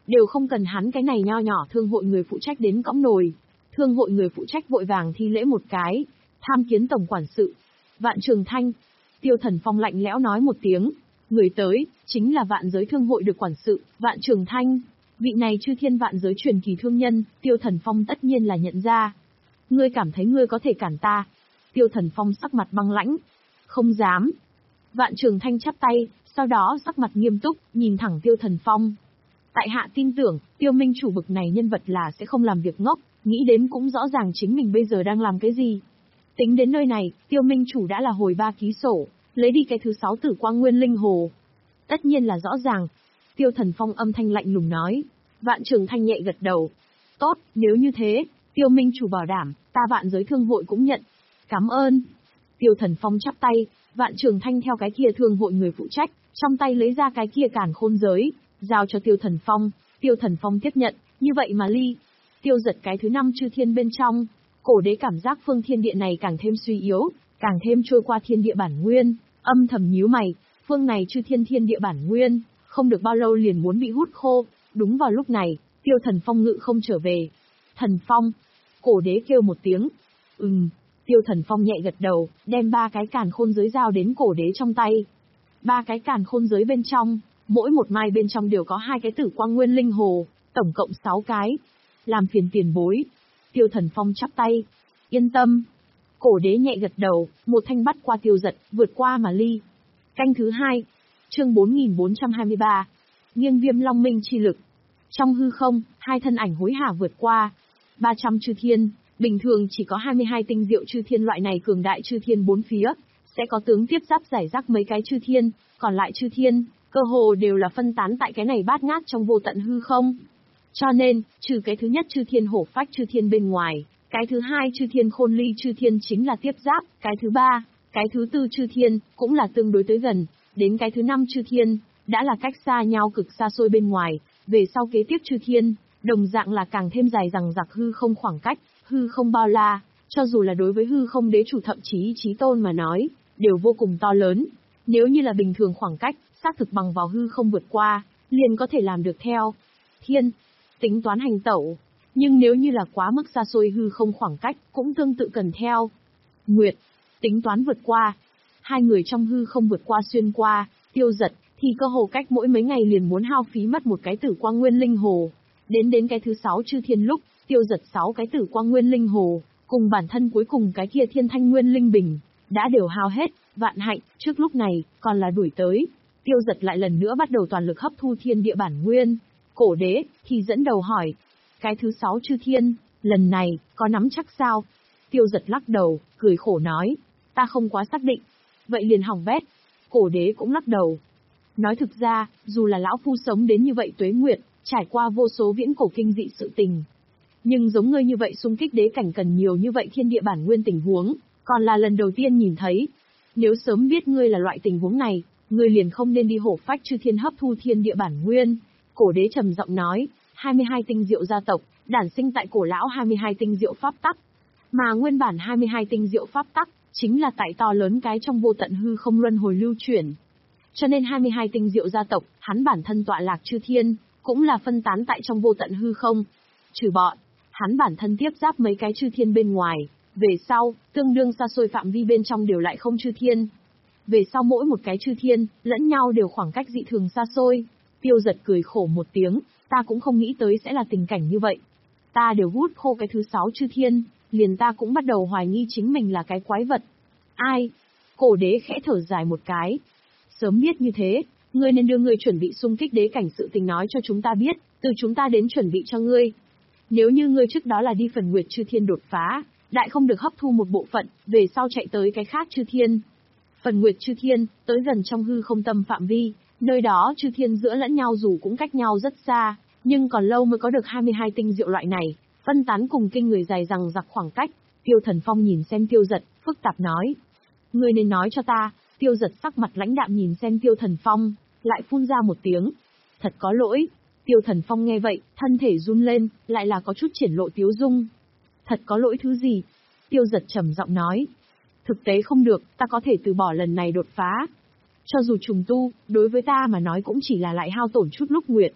đều không cần hắn cái này nho nhỏ thương hội người phụ trách đến cõng nồi. Thương hội người phụ trách vội vàng thi lễ một cái, tham kiến tổng quản sự. Vạn Trường Thanh. Tiêu Thần Phong lạnh lẽo nói một tiếng, người tới, chính là vạn giới thương hội được quản sự, Vạn Trường Thanh. Vị này chư thiên vạn giới truyền kỳ thương nhân, Tiêu Thần Phong tất nhiên là nhận ra. Ngươi cảm thấy ngươi có thể cản ta? Tiêu Thần Phong sắc mặt băng lãnh. Không dám. Vạn Trường Thanh chắp tay, sau đó sắc mặt nghiêm túc, nhìn thẳng Tiêu Thần Phong. Tại hạ tin tưởng, Tiêu Minh chủ bực này nhân vật là sẽ không làm việc ngốc, nghĩ đến cũng rõ ràng chính mình bây giờ đang làm cái gì. Tính đến nơi này, Tiêu Minh chủ đã là hồi ba ký sổ, lấy đi cái thứ sáu tử quang nguyên linh hồ. Tất nhiên là rõ ràng. Tiêu Thần Phong âm thanh lạnh lùng nói. Vạn Trường Thanh nhẹ gật đầu. Tốt, nếu như thế, Tiêu Minh chủ bảo đảm, ta vạn giới thương hội cũng nhận. Cảm ơn. Tiêu Thần Phong chắp tay, Vạn Trường Thanh theo cái kia thương hội người phụ trách, trong tay lấy ra cái kia càn khôn giới, giao cho Tiêu Thần Phong. Tiêu Thần Phong tiếp nhận, như vậy mà ly. Tiêu giật cái thứ năm chư thiên bên trong. Cổ đế cảm giác phương thiên địa này càng thêm suy yếu, càng thêm trôi qua thiên địa bản nguyên, âm thầm nhíu mày, phương này chư thiên thiên địa bản nguyên, không được bao lâu liền muốn bị hút khô. Đúng vào lúc này, Tiêu Thần Phong ngự không trở về. Thần Phong. Cổ đế kêu một tiếng. Ừm. Tiêu Thần Phong nhẹ gật đầu, đem ba cái càn khôn giới giao đến cổ đế trong tay. Ba cái càn khôn giới bên trong, mỗi một mai bên trong đều có hai cái tử quang nguyên linh hồ, tổng cộng sáu cái. Làm phiền tiền bối. Tiêu Thần Phong chắp tay. Yên tâm. Cổ đế nhẹ gật đầu, một thanh bắt qua Tiêu giật, vượt qua mà ly. Canh thứ hai. Chương bốn nghìn bốn trăm hai mươi ba. Nghiêng viêm long minh chi lực. Trong hư không, hai thân ảnh hối hả vượt qua. ba trăm chư thiên, bình thường chỉ có hai mươi hai tinh diệu chư thiên loại này cường đại chư thiên bốn phía, sẽ có tướng tiếp giáp giải rác mấy cái chư thiên, còn lại chư thiên, cơ hồ đều là phân tán tại cái này bát ngát trong vô tận hư không. Cho nên, trừ cái thứ nhất chư thiên hổ phách chư thiên bên ngoài, cái thứ hai chư thiên khôn ly chư thiên chính là tiếp giáp, cái thứ ba, cái thứ tư chư thiên, cũng là tương đối tới gần, đến cái thứ năm chư thiên, đã là cách xa nhau cực xa xôi bên ngoài, về sau kế tiếp chư thiên, đồng dạng là càng thêm dài rằng giặc hư không khoảng cách, hư không bao la, cho dù là đối với hư không đế chủ thậm chí chí tôn mà nói, đều vô cùng to lớn. Nếu như là bình thường khoảng cách, xác thực bằng vào hư không vượt qua, liền có thể làm được theo. Thiên, tính toán hành tẩu, nhưng nếu như là quá mức xa xôi hư không khoảng cách, cũng tương tự cần theo. Nguyệt, tính toán vượt qua. Hai người trong hư không vượt qua xuyên qua, Tiêu giật, thì cơ hồ cách mỗi mấy ngày liền muốn hao phí mất một cái tử quang nguyên linh hồ. Đến đến cái thứ sáu chư thiên lúc, Tiêu giật sáu cái tử quang nguyên linh hồ, cùng bản thân cuối cùng cái kia thiên thanh nguyên linh bình, đã đều hao hết. Vạn hạnh, trước lúc này, còn là đuổi tới. Tiêu giật lại lần nữa bắt đầu toàn lực hấp thu thiên địa bản nguyên. Cổ đế, thì dẫn đầu hỏi. Cái thứ sáu chư thiên, lần này, có nắm chắc sao? Tiêu giật lắc đầu, cười khổ nói. Ta không quá xác định. Vậy liền hỏng bét. Cổ đế cũng lắc đầu. Nói thực ra, dù là lão phu sống đến như vậy tuế nguyệt, trải qua vô số viễn cổ kinh dị sự tình. Nhưng giống ngươi như vậy xung kích đế cảnh cần nhiều như vậy thiên địa bản nguyên tình huống, còn là lần đầu tiên nhìn thấy. Nếu sớm biết ngươi là loại tình huống này, ngươi liền không nên đi hổ phách chư thiên hấp thu thiên địa bản nguyên. Cổ đế trầm giọng nói, hai mươi hai tinh diệu gia tộc, đản sinh tại cổ lão hai mươi hai tinh diệu pháp tắc. Mà nguyên bản hai mươi hai tinh diệu pháp tắc, chính là tại to lớn cái trong vô tận hư không luân hồi lưu chuyển. Cho nên hai mươi hai tinh diệu gia tộc, hắn bản thân tọa lạc chư thiên, cũng là phân tán tại trong vô tận hư không. Trừ bọn, hắn bản thân tiếp giáp mấy cái chư thiên bên ngoài, về sau, tương đương xa xôi phạm vi bên trong đều lại không chư thiên. Về sau mỗi một cái chư thiên, lẫn nhau đều khoảng cách dị thường xa xôi. Tiêu giật cười khổ một tiếng, ta cũng không nghĩ tới sẽ là tình cảnh như vậy. Ta đều hút khô cái thứ sáu chư thiên, liền ta cũng bắt đầu hoài nghi chính mình là cái quái vật. Ai? Cổ đế khẽ thở dài một cái. Sớm biết như thế, ngươi nên đưa ngươi chuẩn bị xung kích đế cảnh sự tình nói cho chúng ta biết, từ chúng ta đến chuẩn bị cho ngươi. Nếu như ngươi trước đó là đi phần nguyệt chư thiên đột phá, đại không được hấp thu một bộ phận, về sau chạy tới cái khác chư thiên. Phần nguyệt chư thiên, tới gần trong hư không tâm phạm vi, nơi đó chư thiên giữa lẫn nhau dù cũng cách nhau rất xa, nhưng còn lâu mới có được hai mươi hai tinh diệu loại này, phân tán cùng kinh người dài rằng giặc khoảng cách. Tiêu Thần Phong nhìn xem Tiêu giật, phức tạp nói. Ngươi nên nói cho ta. Tiêu giật sắc mặt lãnh đạm nhìn xem Tiêu Thần Phong, lại phun ra một tiếng. Thật có lỗi. Tiêu Thần Phong nghe vậy, thân thể run lên, lại là có chút triển lộ tiếu dung. Thật có lỗi thứ gì? Tiêu giật trầm giọng nói. Thực tế không được, ta có thể từ bỏ lần này đột phá. Cho dù trùng tu, đối với ta mà nói cũng chỉ là lại hao tổn chút lúc nguyệt.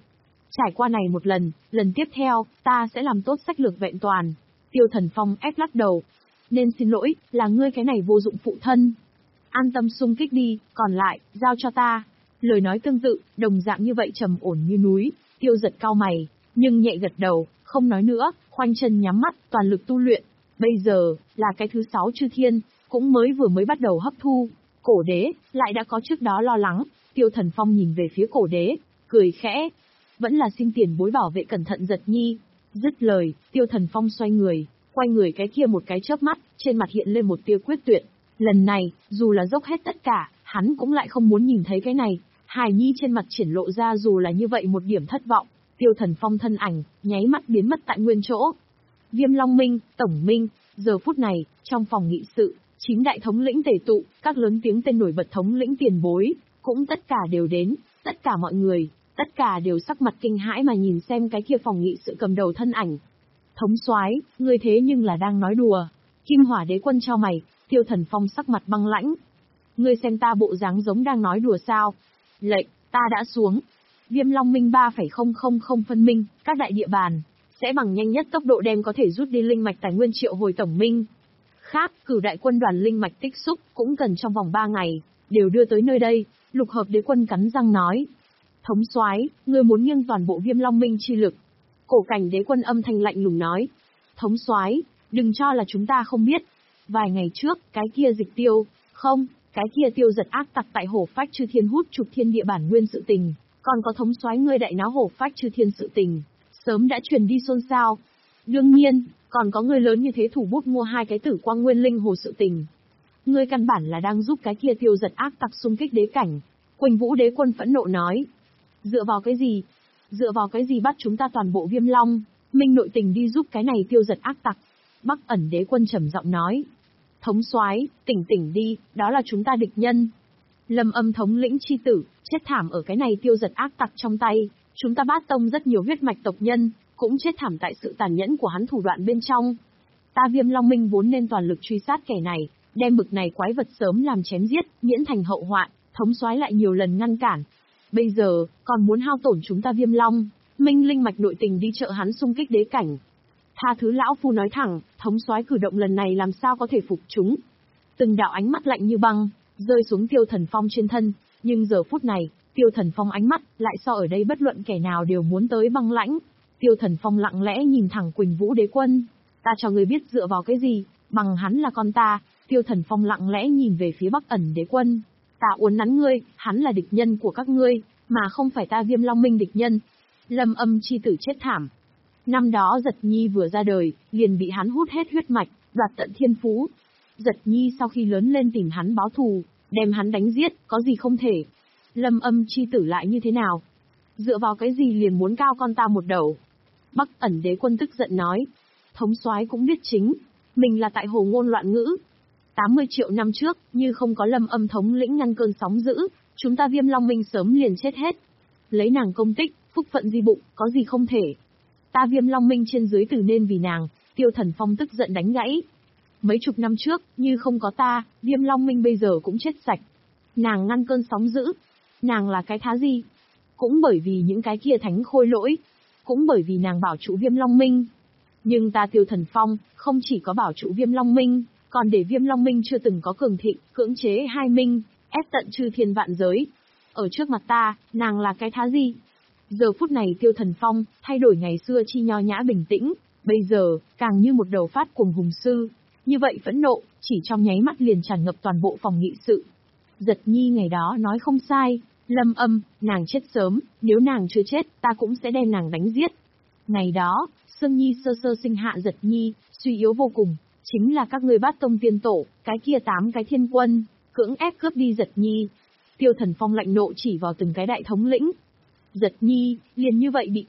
Trải qua này một lần, lần tiếp theo, ta sẽ làm tốt sách lược vẹn toàn. Tiêu Thần Phong ép lắc đầu. Nên xin lỗi, là ngươi cái này vô dụng phụ thân. An tâm xung kích đi, còn lại, giao cho ta. Lời nói tương tự, đồng dạng như vậy trầm ổn như núi, Tiêu Giật cau mày, nhưng nhẹ gật đầu, không nói nữa, khoanh chân nhắm mắt, toàn lực tu luyện. Bây giờ, là cái thứ sáu chư thiên, cũng mới vừa mới bắt đầu hấp thu. Cổ đế, lại đã có trước đó lo lắng, Tiêu Thần Phong nhìn về phía cổ đế, cười khẽ. Vẫn là xin tiền bối bảo vệ cẩn thận Giật Nhi. Dứt lời, Tiêu Thần Phong xoay người, quay người cái kia một cái chớp mắt, trên mặt hiện lên một tia quyết tuyệt. Lần này, dù là dốc hết tất cả, hắn cũng lại không muốn nhìn thấy cái này. Hài Nhi trên mặt triển lộ ra dù là như vậy một điểm thất vọng. Tiêu Thần Phong thân ảnh, nháy mắt biến mất tại nguyên chỗ. Viêm Long Minh, Tổng Minh, giờ phút này, trong phòng nghị sự, chín đại thống lĩnh tề tụ, các lớn tiếng tên nổi bật thống lĩnh tiền bối, cũng tất cả đều đến, tất cả mọi người, tất cả đều sắc mặt kinh hãi mà nhìn xem cái kia phòng nghị sự cầm đầu thân ảnh. Thống soái, ngươi thế nhưng là đang nói đùa. Kim Hỏa Đế Quân chau mày, Tiêu Thần Phong sắc mặt băng lãnh. Ngươi xem ta bộ dáng giống đang nói đùa sao? Lệnh, ta đã xuống. Viêm Long Minh ba phẩy không không không phân minh, các đại địa bàn, sẽ bằng nhanh nhất tốc độ đem có thể rút đi linh mạch tài nguyên triệu hồi tổng minh. Khác, cử đại quân đoàn linh mạch tích xúc, cũng cần trong vòng ba ngày, đều đưa tới nơi đây. Lục Hợp Đế Quân cắn răng nói. Thống soái, ngươi muốn nghiêng toàn bộ Viêm Long Minh chi lực. Cổ Cảnh Đế Quân âm thanh lạnh lùng nói. Thống soái, đừng cho là chúng ta không biết. Vài ngày trước, cái kia dịch tiêu, không, cái kia Tiêu Giật ác tặc tại Hổ Phách Chư Thiên hút chục thiên địa bản nguyên sự tình, còn có thống soái ngươi đại náo Hổ Phách Chư Thiên sự tình, sớm đã truyền đi xôn xao. Đương nhiên, còn có người lớn như thế thủ bút mua hai cái tử quang nguyên linh hồ sự tình. Ngươi căn bản là đang giúp cái kia Tiêu Giật ác tặc xung kích đế cảnh. Quỳnh Vũ Đế Quân phẫn nộ nói. Dựa vào cái gì? Dựa vào cái gì bắt chúng ta toàn bộ Viêm Long Minh nội tình đi giúp cái này Tiêu Giật ác tặc? Bắc Ẩn Đế Quân trầm giọng nói. Thống soái, tỉnh tỉnh đi, đó là chúng ta địch nhân. Lâm Âm thống lĩnh chi tử, chết thảm ở cái này Tiêu Giật ác tặc trong tay. Chúng ta Bát Tông rất nhiều huyết mạch tộc nhân, cũng chết thảm tại sự tàn nhẫn của hắn thủ đoạn bên trong. Ta Viêm Long Minh vốn nên toàn lực truy sát kẻ này, đem bực này quái vật sớm làm chém giết, miễn thành hậu hoạn. Thống soái lại nhiều lần ngăn cản. Bây giờ, còn muốn hao tổn chúng ta Viêm Long Minh linh mạch nội tình đi trợ hắn xung kích đế cảnh. Tha thứ lão phu nói thẳng, thống soái cử động lần này làm sao có thể phục chúng. Từng đạo ánh mắt lạnh như băng, rơi xuống Tiêu Thần Phong trên thân, nhưng giờ phút này, Tiêu Thần Phong ánh mắt, lại so ở đây bất luận kẻ nào đều muốn tới băng lãnh. Tiêu Thần Phong lặng lẽ nhìn thẳng Quỳnh Vũ Đế Quân. Ta cho người biết dựa vào cái gì, bằng hắn là con ta. Tiêu Thần Phong lặng lẽ nhìn về phía Bắc Ẩn Đế Quân. Ta uốn nắn ngươi, hắn là địch nhân của các ngươi, mà không phải ta Viêm Long Minh địch nhân. Lâm Âm chi tử chết thảm. Năm đó Giật Nhi vừa ra đời, liền bị hắn hút hết huyết mạch, đoạt tận thiên phú. Giật Nhi sau khi lớn lên tìm hắn báo thù, đem hắn đánh giết, có gì không thể. Lâm Âm chi tử lại như thế nào? Dựa vào cái gì liền muốn cao con ta một đầu? Bắc Ẩn Đế Quân tức giận nói. Thống soái cũng biết chính, mình là tại hồ ngôn loạn ngữ. tám mươi triệu năm trước, như không có Lâm Âm thống lĩnh ngăn cơn sóng dữ, chúng ta Viêm Long Minh sớm liền chết hết. Lấy nàng công tích, phúc phận di bụng, có gì không thể. Ta Viêm Long Minh trên dưới từ nên vì nàng. Tiêu Thần Phong tức giận đánh gãy. Mấy chục năm trước, như không có ta, Viêm Long Minh bây giờ cũng chết sạch. Nàng ngăn cơn sóng dữ. Nàng là cái thá gì? Cũng bởi vì những cái kia thánh khôi lỗi. Cũng bởi vì nàng bảo trụ Viêm Long Minh. Nhưng ta Tiêu Thần Phong, không chỉ có bảo trụ Viêm Long Minh, còn để Viêm Long Minh chưa từng có cường thịnh, cưỡng chế hai minh, ép tận chư thiên vạn giới. Ở trước mặt ta, nàng là cái thá gì? Giờ phút này Tiêu Thần Phong, thay đổi ngày xưa chi nho nhã bình tĩnh, bây giờ, càng như một đầu phát cuồng hùng sư. Như vậy phẫn nộ, chỉ trong nháy mắt liền tràn ngập toàn bộ phòng nghị sự. Giật Nhi ngày đó nói không sai, Lâm Âm, nàng chết sớm, nếu nàng chưa chết, ta cũng sẽ đem nàng đánh giết. Ngày đó, Sương Nhi sơ sơ sinh hạ Giật Nhi, suy yếu vô cùng, chính là các ngươi Bát Tông tiên tổ, cái kia tám cái thiên quân, cưỡng ép cướp đi Giật Nhi. Tiêu Thần Phong lạnh nộ chỉ vào từng cái đại thống lĩnh. Giật Nhi, liền như vậy bị